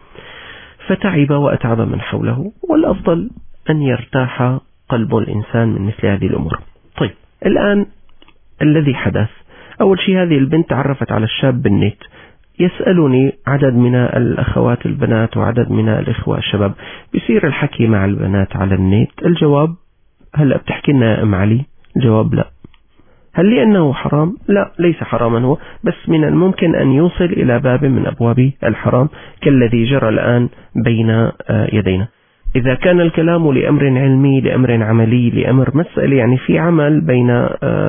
فتعب وأتعب من حوله، والأفضل أن يرتاح قلب الإنسان من مثل هذه الأمور. طيب الآن الذي حدث، أول شيء هذه البنت تعرفت على الشاب بالنت. يسألني عدد من الأخوات البنات وعدد من الإخوة الشباب، بيصير الحكي مع البنات على النت. الجواب هلأ بتحكي لنا يا أم علي؟ الجواب لا. هل لأنه حرام؟ لا، ليس حراما هو، بس من الممكن أن يوصل إلى باب من أبواب الحرام كالذي جرى الآن بين يدينا. إذا كان الكلام لأمر علمي، لأمر عملي، لأمر مسألة يعني في عمل بين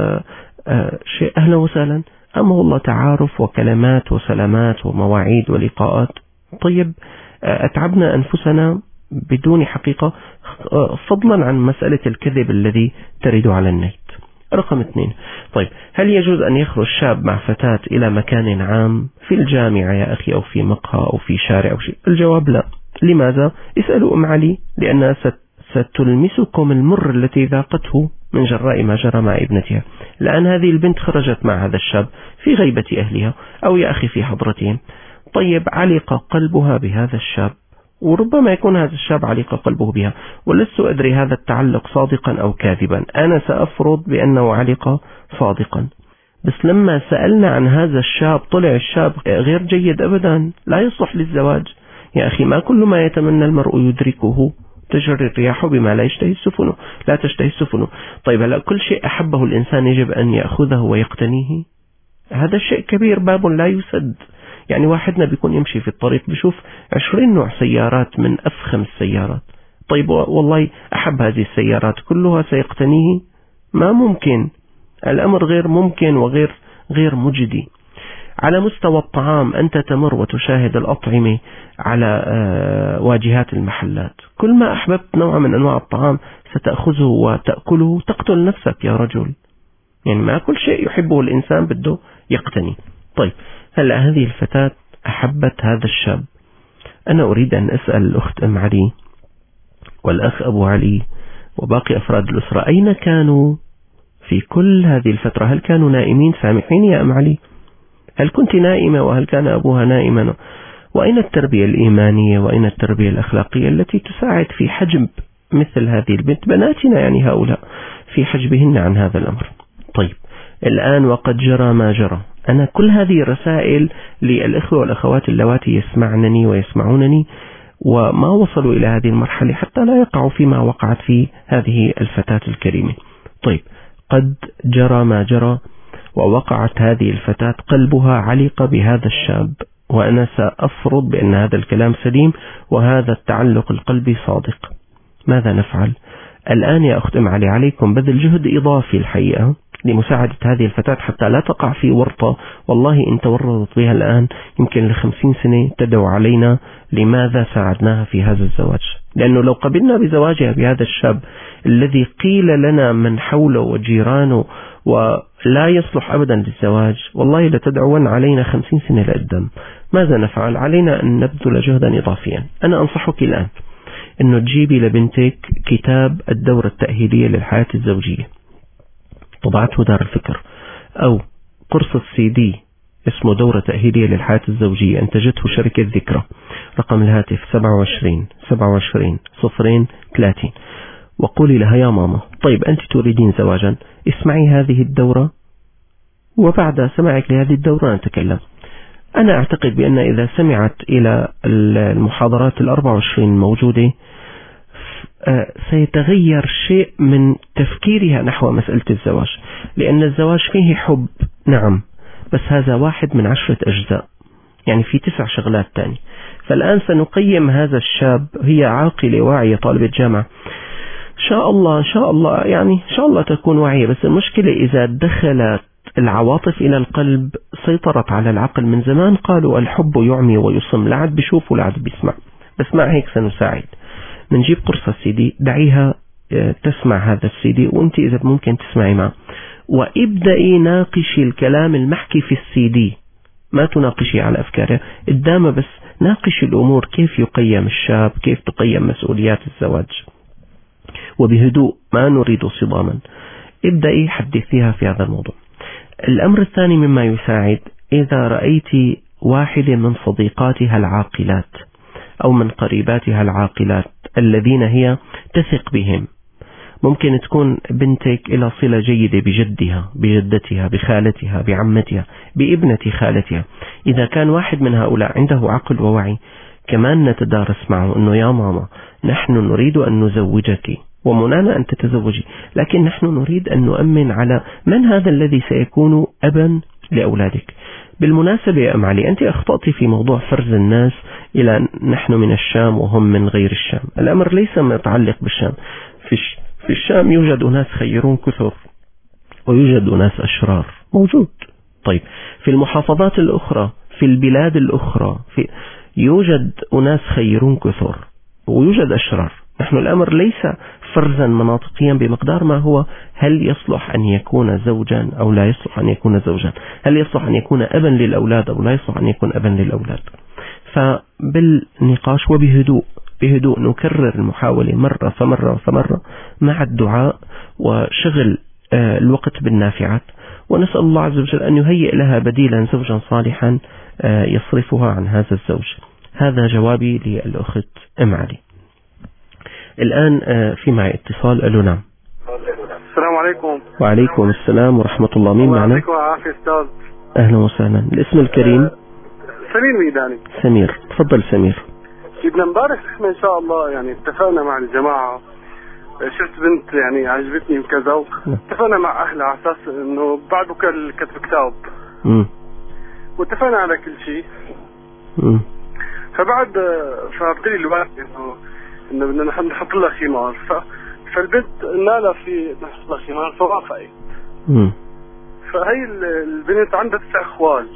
شيء، أهلا وسهلا. أما الله تعارف وكلمات وسلامات ومواعيد ولقاءات، طيب أتعبنا أنفسنا بدون حقيقة، فضلا عن مسألة الكذب الذي ترد على النت. رقم 2، طيب هل يجوز أن يخرج شاب مع فتاة إلى مكان عام في الجامعة يا أخي، أو في مقهى أو في شارع أو شيء؟ الجواب لا. لماذا؟ اسألوا أم علي، لأنها ستلمسكم المر التي ذاقته من جراء ما جرى مع ابنتها. الآن هذه البنت خرجت مع هذا الشاب في غيبة أهلها أو يا أخي في حضرتهم، طيب علق قلبها بهذا الشاب، وربما يكون هذا الشاب علق قلبه بها، ولست أدري هذا التعلق صادقا أو كاذبا. أنا سأفرض بأنه علق صادقا، بس لما سألنا عن هذا الشاب طلع الشاب غير جيد أبدا، لا يصلح للزواج. يا أخي ما كل ما يتمنى المرء يدركه، تجري الرياح بما لا يشتهي السفن، لا تشتهي السفن. طيب هلا كل شيء أحبه الإنسان يجب أن يأخذه ويقتنيه؟ هذا الشيء كبير، باب لا يسد. يعني واحدنا بيكون يمشي في الطريق بيشوف 20 نوع سيارات من أفخم السيارات، طيب والله أحب هذه السيارات كلها سيقتنيه؟ ما ممكن، الأمر غير ممكن وغير مجدي. على مستوى الطعام أنت تمر وتشاهد الأطعمة على واجهات المحلات، كل ما أحببت نوع من أنواع الطعام ستأخذه وتأكله، تقتل نفسك يا رجل. يعني ما كل شيء يحبه الإنسان بده يقتني. طيب هلأ هذه الفتاة أحبت هذا الشاب. أنا أريد أن أسأل الأخت أم علي والأخ أبو علي وباقي أفراد الأسرة، أين كانوا في كل هذه الفترة؟ هل كانوا نائمين؟ سامحيني يا أم علي، هل كنت نائمة وهل كان أبوها نائما؟ وأين التربية الإيمانية وأين التربية الأخلاقية التي تساعد في حجب مثل هذه البنت، بناتنا يعني هؤلاء، في حجبهن عن هذا الأمر؟ طيب الآن وقد جرى ما جرى، أنا كل هذه الرسائل للإخوة والأخوات اللواتي يسمعنني ويسمعونني وما وصلوا إلى هذه المرحلة حتى لا يقعوا فيما وقعت في هذه الفتاة الكريمة. طيب قد جرى ما جرى ووقعت هذه الفتاة قلبها علق بهذا الشاب، وأنا سأفرض بأن هذا الكلام سليم وهذا التعلق القلبي صادق. ماذا نفعل؟ الآن يا أخت أم علي عليكم بذل جهد إضافي الحقيقة لمساعدة هذه الفتاة حتى لا تقع في ورطة، والله إن تورطت بها الآن يمكن ل50 سنة تدعو علينا لماذا ساعدناها في هذا الزواج. لأنه لو قبلنا بزواجها بهذا الشاب الذي قيل لنا من حوله وجيرانه ولا يصلح أبدا للزواج، والله لتدعون علينا 50 سنة لقدام. ماذا نفعل؟ علينا أن نبذل جهدا إضافيا. أنا أنصحك الآن أنه تجيبي لبنتك كتاب الدورة التأهيلية للحياة الزوجية، طبعته دار الفكر، أو قرص CD اسمه دورة تأهيلية للحياة الزوجية أنتجته شركة ذكرى، رقم الهاتف 27 27 030، وقولي لها يا ماما طيب أنت تريدين زواجا، اسمعي هذه الدورة وبعد سماعك لهذه الدورة نتكلم. أنا أعتقد بأن إذا سمعت إلى المحاضرات 24 الموجودة سيتغير شيء من تفكيرها نحو مسألة الزواج، لأن الزواج فيه حب نعم، بس هذا 1 من 10 أجزاء، يعني في 9 شغلات تاني. فالآن سنقيم هذا الشاب، هي عاقلة واعية طالبة جامعة إن شاء الله يعني إن شاء الله تكون واعية، بس المشكلة إذا دخلت العواطف إلى القلب سيطرت على العقل. من زمان قالوا الحب يعمي ويصم، لا عاد بيشوف ولا عاد بيسمع. بس مع هيك سنساعد، نجيب قرصة CD، دعيها تسمع هذا الCD وانت إذا ممكن تسمعي معه، وابدأي ناقشي الكلام المحكي في الCD، ما تناقشي على أفكارها قدامه، بس ناقشي الأمور، كيف يقيم الشاب، كيف تقيم مسؤوليات الزواج، وبهدوء ما نريد صداما. ابدأي حدثيها في هذا الموضوع. الأمر الثاني مما يساعد، إذا رأيت واحدة من صديقاتها العاقلات أو من قريباتها العاقلات الذين هي تثق بهم، ممكن تكون بنتك إلى صلة جيدة بجدها، بجدتها، بخالتها، بعمتها، بابنة خالتها، إذا كان واحد من هؤلاء عنده عقل ووعي، كمان نتدارس معه أنه يا ماما نحن نريد أن نزوجك ومنانا أن تتزوجي، لكن نحن نريد أن نؤمن على من هذا الذي سيكون أبا لأولادك. بالمناسبة يا أم علي، أنت أخطأتي في موضوع فرز الناس إلى نحن من الشام وهم من غير الشام. الأمر ليس متعلق بالشام. في الشام يوجد أناس خيرون كثر ويوجد أناس أشرار، موجود. طيب في المحافظات الأخرى، في البلاد الأخرى، يوجد أناس خيرون كثر ويوجد أشرار. نحن الأمر ليس فرزا مناطقيا بمقدار ما هو هل يصلح أن يكون زوجا أو لا يصلح أن يكون زوجا، هل يصلح أن يكون أبا للأولاد أو لا يصلح أن يكون أبا للأولاد. فبالنقاش وبهدوء نكرر المحاولة مرة فمرة مع الدعاء وشغل الوقت بالنافعات، ونسأل الله عز وجل أن يهيئ لها بديلا زوجا صالحا يصرفها عن هذا الزوج. هذا جوابي للأخت أم علي. الآن في معي اتصال. ألو نعم. السلام عليكم. وعليكم السلام ورحمة الله. مين معنا؟ وعليكم العافية أستاذ. أهلا وسهلا. الاسم الكريم؟ سمير ميداني. سمير، تفضل سمير. سيدنا امبارح احنا ان شاء الله يعني اتفقنا مع الجماعة، شفت بنت يعني عجبتني وكذا، اتفقنا مع اهلها على اساس انه بعد كتب كتاب، واتفقنا على كل شيء. فبعد فقال لي الوالد انه بدنا نحط لها خمار، فالبنت قلنا لها في نحط لها خمار فوافقت. فهي البنت عندها 9 اخوال.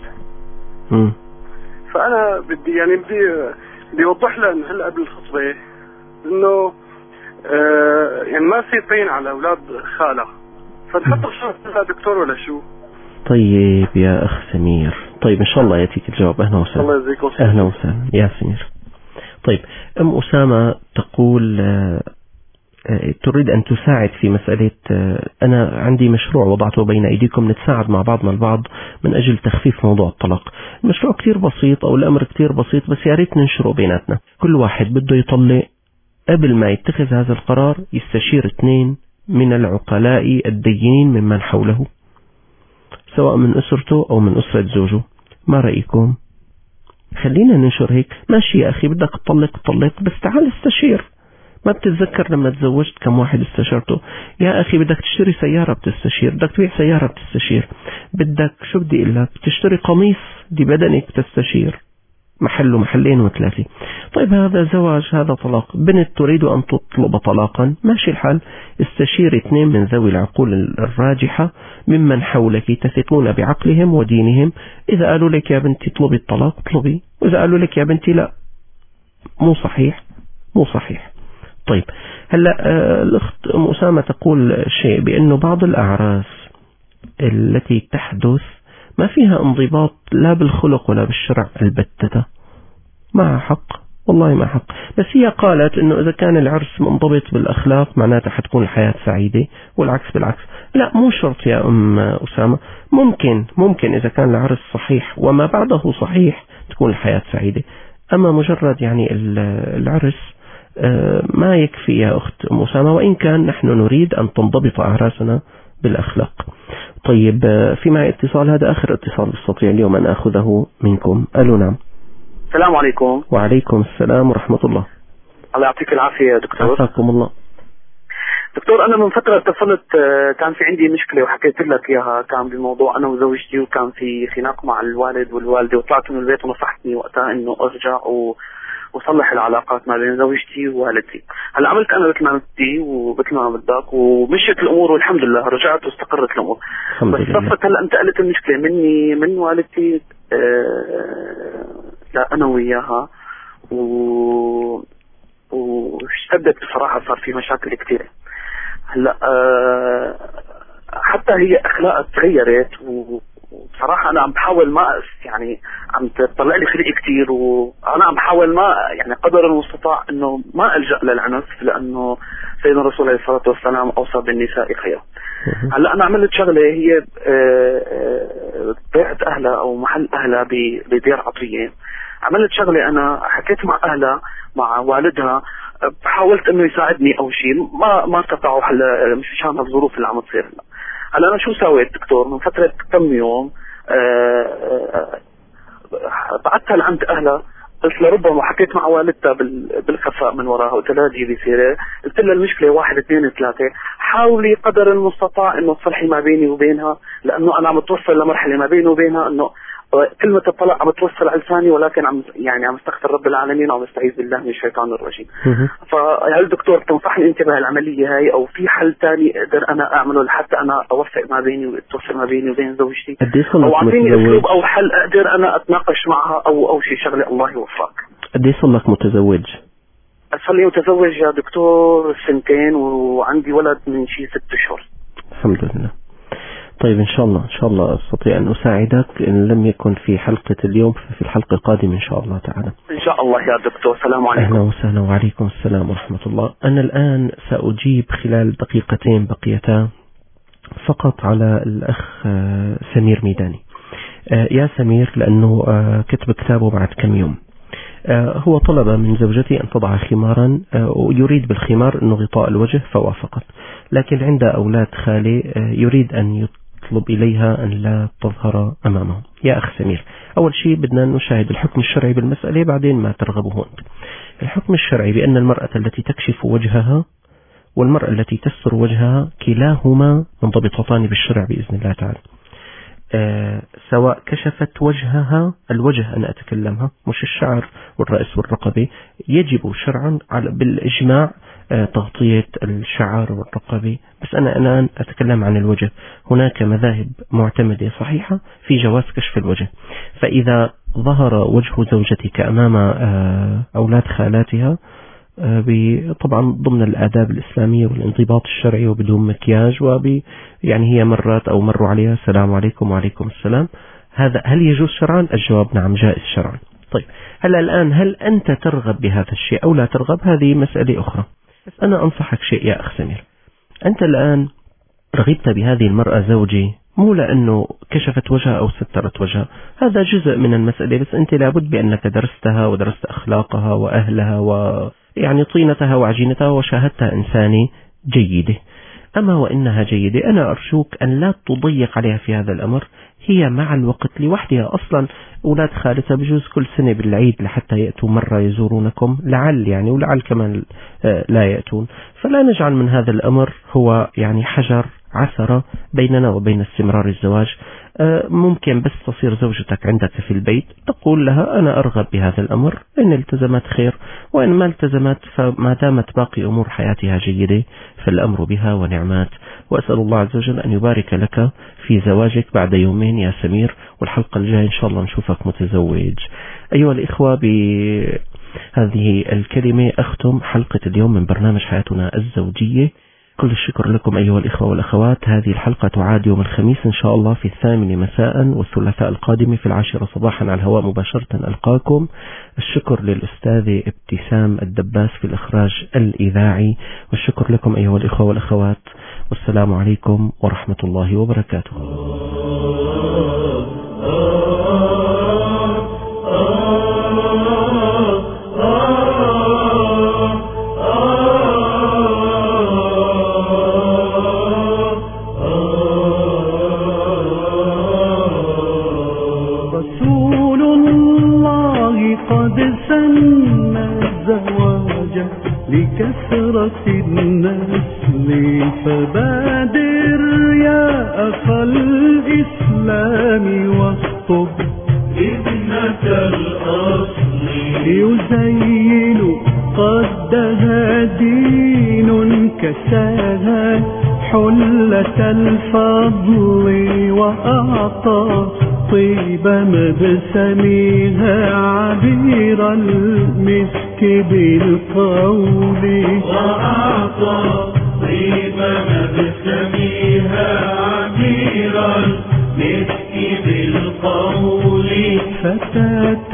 فانا بدي اوضح لها انه هلا قبل الخطبه انه يعني ما سيطين على اولاد خالها، فنحط لها دكتور ولا شو؟ طيب يا اخ سمير، طيب ان شاء الله ياتيك الجواب. اهلا وسهلا. الله يجزيكم خير. اهلا وسهلا يا سمير. طيب ام اسامه تقول تريد أن تساعد في مسألة أنا عندي مشروع وضعته بين أيديكم نتساعد مع بعضنا البعض من أجل تخفيف موضوع الطلاق. المشروع كتير بسيط أو الأمر كتير بسيط، بس يا ريت ننشره بيناتنا. كل واحد بده يطلق قبل ما يتخذ هذا القرار يستشير 2 من العقلاء الدينين ممن حوله، سواء من أسرته أو من أسرة زوجه. ما رأيكم؟ خلينا ننشر هيك. ماشي يا أخي، بدك تطلق بس تعال استشير. ما بتتذكر لما تزوجت كم واحد استشرته؟ يا أخي بدك تشتري سيارة بتستشير، بدك تبيع سيارة بتستشير، بدك شو بدي إقول لك تشتري قميص دي بدنك بتستشير، محله 2 و3. طيب هذا زواج، هذا طلاق. بنت تريد أن تطلب طلاقا، ماشي الحال، استشير 2 من ذوي العقول الراجحة ممن حولك تثقون بعقلهم ودينهم. إذا قالوا لك يا بنتي اطلبي الطلاق اطلبي، وإذا قالوا لك يا بنتي لا مو صحيح. طيب هلا الأخت أم أسامة تقول شيء بأنه بعض الأعراس التي تحدث ما فيها انضباط لا بالخلق ولا بالشرع البتة. معها حق والله ما حق. بس هي قالت انه اذا كان العرس منضبط بالاخلاق معناتها حتكون الحياة سعيدة، والعكس بالعكس. لا مو شرط يا ام اسامة، ممكن اذا كان العرس صحيح وما بعده صحيح تكون الحياة سعيدة. اما مجرد يعني العرس ما يكفي يا اخت ام اسامة، وان كان نحن نريد ان تنضبط اعراسنا بالاخلاق. طيب في معي اتصال، هذا اخر اتصال استطيع اليوم ان اخذه منكم. الو نعم. السلام عليكم. وعليكم السلام ورحمة الله. الله يعطيك العافية يا دكتور. عافاكم الله. دكتور أنا من فترة اتصلت، كان في عندي مشكلة وحكيت لك إياها، كان بموضوع أنا وزوجتي وكان في خناق مع الوالد والوالدة، وطلعت من البيت ونصحتني وقتها إنه أرجع وصلح العلاقات ما بين زوجتي ووالدتي. هلا عملت أنا مثل ما بدي ومثل ما بدك ومشيت الأمور والحمد لله، رجعت واستقرت الأمور. بس صفت هلا انتقلت المشكلة مني من والدتي لا أنا وياها، واشتدت بصراحة، صار في مشاكل كثيرة. هلا حتى هي أخلاقها تغيرت، وبصراحة أنا عم بحاول ما يعني عم تطلع لي خلق كثير، وأنا عم بحاول ما يعني قدر المستطاع إنه ما ألجأ للعنف، لأنه سيدنا الرسول عليه الصلاة والسلام أوصى بالنساء خيرا. هلا أنا عملت شغلة، هي بيت أهلها أو محل أهلها بدير عطية. عملت شغلة، أنا حكيت مع أهلها مع والدها، حاولت إنه يساعدني أو شيء، ما استطاعوا حل مشان الظروف اللي عم تصير. هلا أنا شو سويت دكتور؟ من فترة كم يوم بعتها لعند أهلها، قلت لربما حكيت مع والدتها بالخفاء من وراها، قلت لها جيبي سيرة، قلت لها المشكلة 1 2 3، حاولي قدر المستطاع إنه تصلحي ما بيني وبينها، لأنه أنا عم توصل لمرحلة ما بيني وبينها إنه كلمة الطلاق عم توصل على لساني، ولكن عم استغفر رب العالمين وعم استعيذ بالله من الشيطان الرجيم. فهل دكتور تنصحني انت بهالعملية هاي، او في حل ثاني اقدر انا اعمله لحتى انا اوفق ما بيني وتوصل ما بيني وبين زوجتي، او اعطيني اسلوب او حل اقدر انا اتناقش معها او شيء شغله. الله يوفقك. قديش صار لك متزوج؟ صار لي متزوج يا دكتور 2 سنين، وعندي ولد من شيء 6 أشهر. الحمد لله. طيب إن شاء الله أستطيع أن أساعدك، إن لم يكن في حلقة اليوم ففي الحلقة القادمة إن شاء الله تعالى. إن شاء الله يا دكتور. السلام عليكم. أهلا وسهلا. وعليكم السلام ورحمة الله. أنا الآن سأجيب خلال دقيقتين بقيتا فقط على الأخ سمير ميداني. يا سمير، لأنه كتب كتابه بعد كم يوم، هو طلب من زوجتي أن تضع خمارا، ويريد بالخمار أنه غطاء الوجه، فوافقت، لكن عند أولاد خالي يريد أن يطلب إليها أن لا تظهر أمامهم. يا أخ سمير، أول شيء بدنا نشاهد الحكم الشرعي بالمسألة، بعدين ما ترغبه أنت. الحكم الشرعي بأن المرأة التي تكشف وجهها والمرأة التي تستر وجهها كلاهما منضبطتان بالشرع بإذن الله تعالى. سواء كشفت وجهها، الوجه أنا أتكلمها مش الشعر والرأس والرقبة، يجب شرعا بالإجماع تغطية الشعر والرقبة، بس أنا الآن أتكلم عن الوجه. هناك مذاهب معتمدة صحيحة في جواز كشف الوجه، فإذا ظهر وجه زوجتك أمام أولاد خالاتها طبعا ضمن الآداب الإسلامية والانضباط الشرعي وبدون مكياج، يعني هي مرات أو مروا عليها السلام عليكم وعليكم السلام، هذا هل يجوز شرعا؟ الجواب نعم، جائز شرعا. طيب هلا الآن هل أنت ترغب بهذا الشيء أو لا ترغب؟ هذه مسألة أخرى. بس أنا أنصحك شيء يا أخ سمير، أنت الآن رغبت بهذه المرأة زوجي مو لأنه كشفت وجهها أو سترت وجهها، هذا جزء من المسألة، بس أنت لابد بأنك درستها ودرست أخلاقها وأهلها ويعني طينتها وعجينتها وشاهدتها إنسانة جيدة. أما وإنها جيدة أنا أرجوك أن لا تضيق عليها في هذا الأمر، هي مع الوقت لوحدها. أصلا أولاد خالتها بجوز كل سنة بالعيد لحتى يأتوا مرة يزورونكم، لعل يعني ولعل كمان لا يأتون، فلا نجعل من هذا الأمر هو يعني حجر عثرة بيننا وبين استمرار الزواج. ممكن بس تصير زوجتك عندك في البيت تقول لها أنا أرغب بهذا الأمر، إن التزمت خير، وإن ما التزمت فما دامت باقي أمور حياتها جيدة فالأمر بها ونعمات. وأسأل الله عز وجل أن يبارك لك في زواجك بعد يومين يا سمير، والحلقة الجاية إن شاء الله نشوفك متزوج. أيها الإخوة، بهذه الكلمة أختم حلقة اليوم من برنامج حياتنا الزوجية، كل الشكر لكم أيها الإخوة والأخوات. هذه الحلقة تعاد يوم الخميس إن شاء الله في 8 مساء، والثلاثاء القادم في 10 صباحا على الهواء مباشرة ألقاكم. الشكر للأستاذ ابتسام الدباس في الإخراج الإذاعي، والشكر لكم أيها الإخوة والأخوات، والسلام عليكم ورحمة الله وبركاته. رسول الله قد سن الزواج لكثرة النسل، فبادر يا أخا الإسلام واخطب ابنة الأصل، يزين قدها دين كساها حلة الفضل، وأعطى طيب مبسمها عبير المسك بالقول، وأعطى طيب مبسمها عبير المسك بالقول. فتاة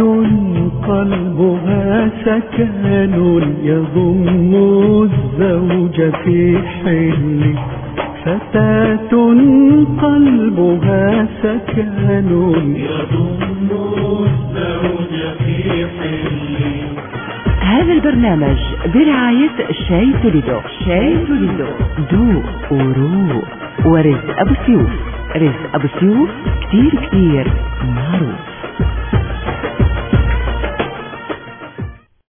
قلبها سكن يضم الزوج في حله، فتاة قلبها سكن يضم الزوج في حله. هذا البرنامج برعاية شاي توليدو. شاي توليدو ذوق وروق. ورزق أبو سيوف. رزق أبو سيوف كتير معروف.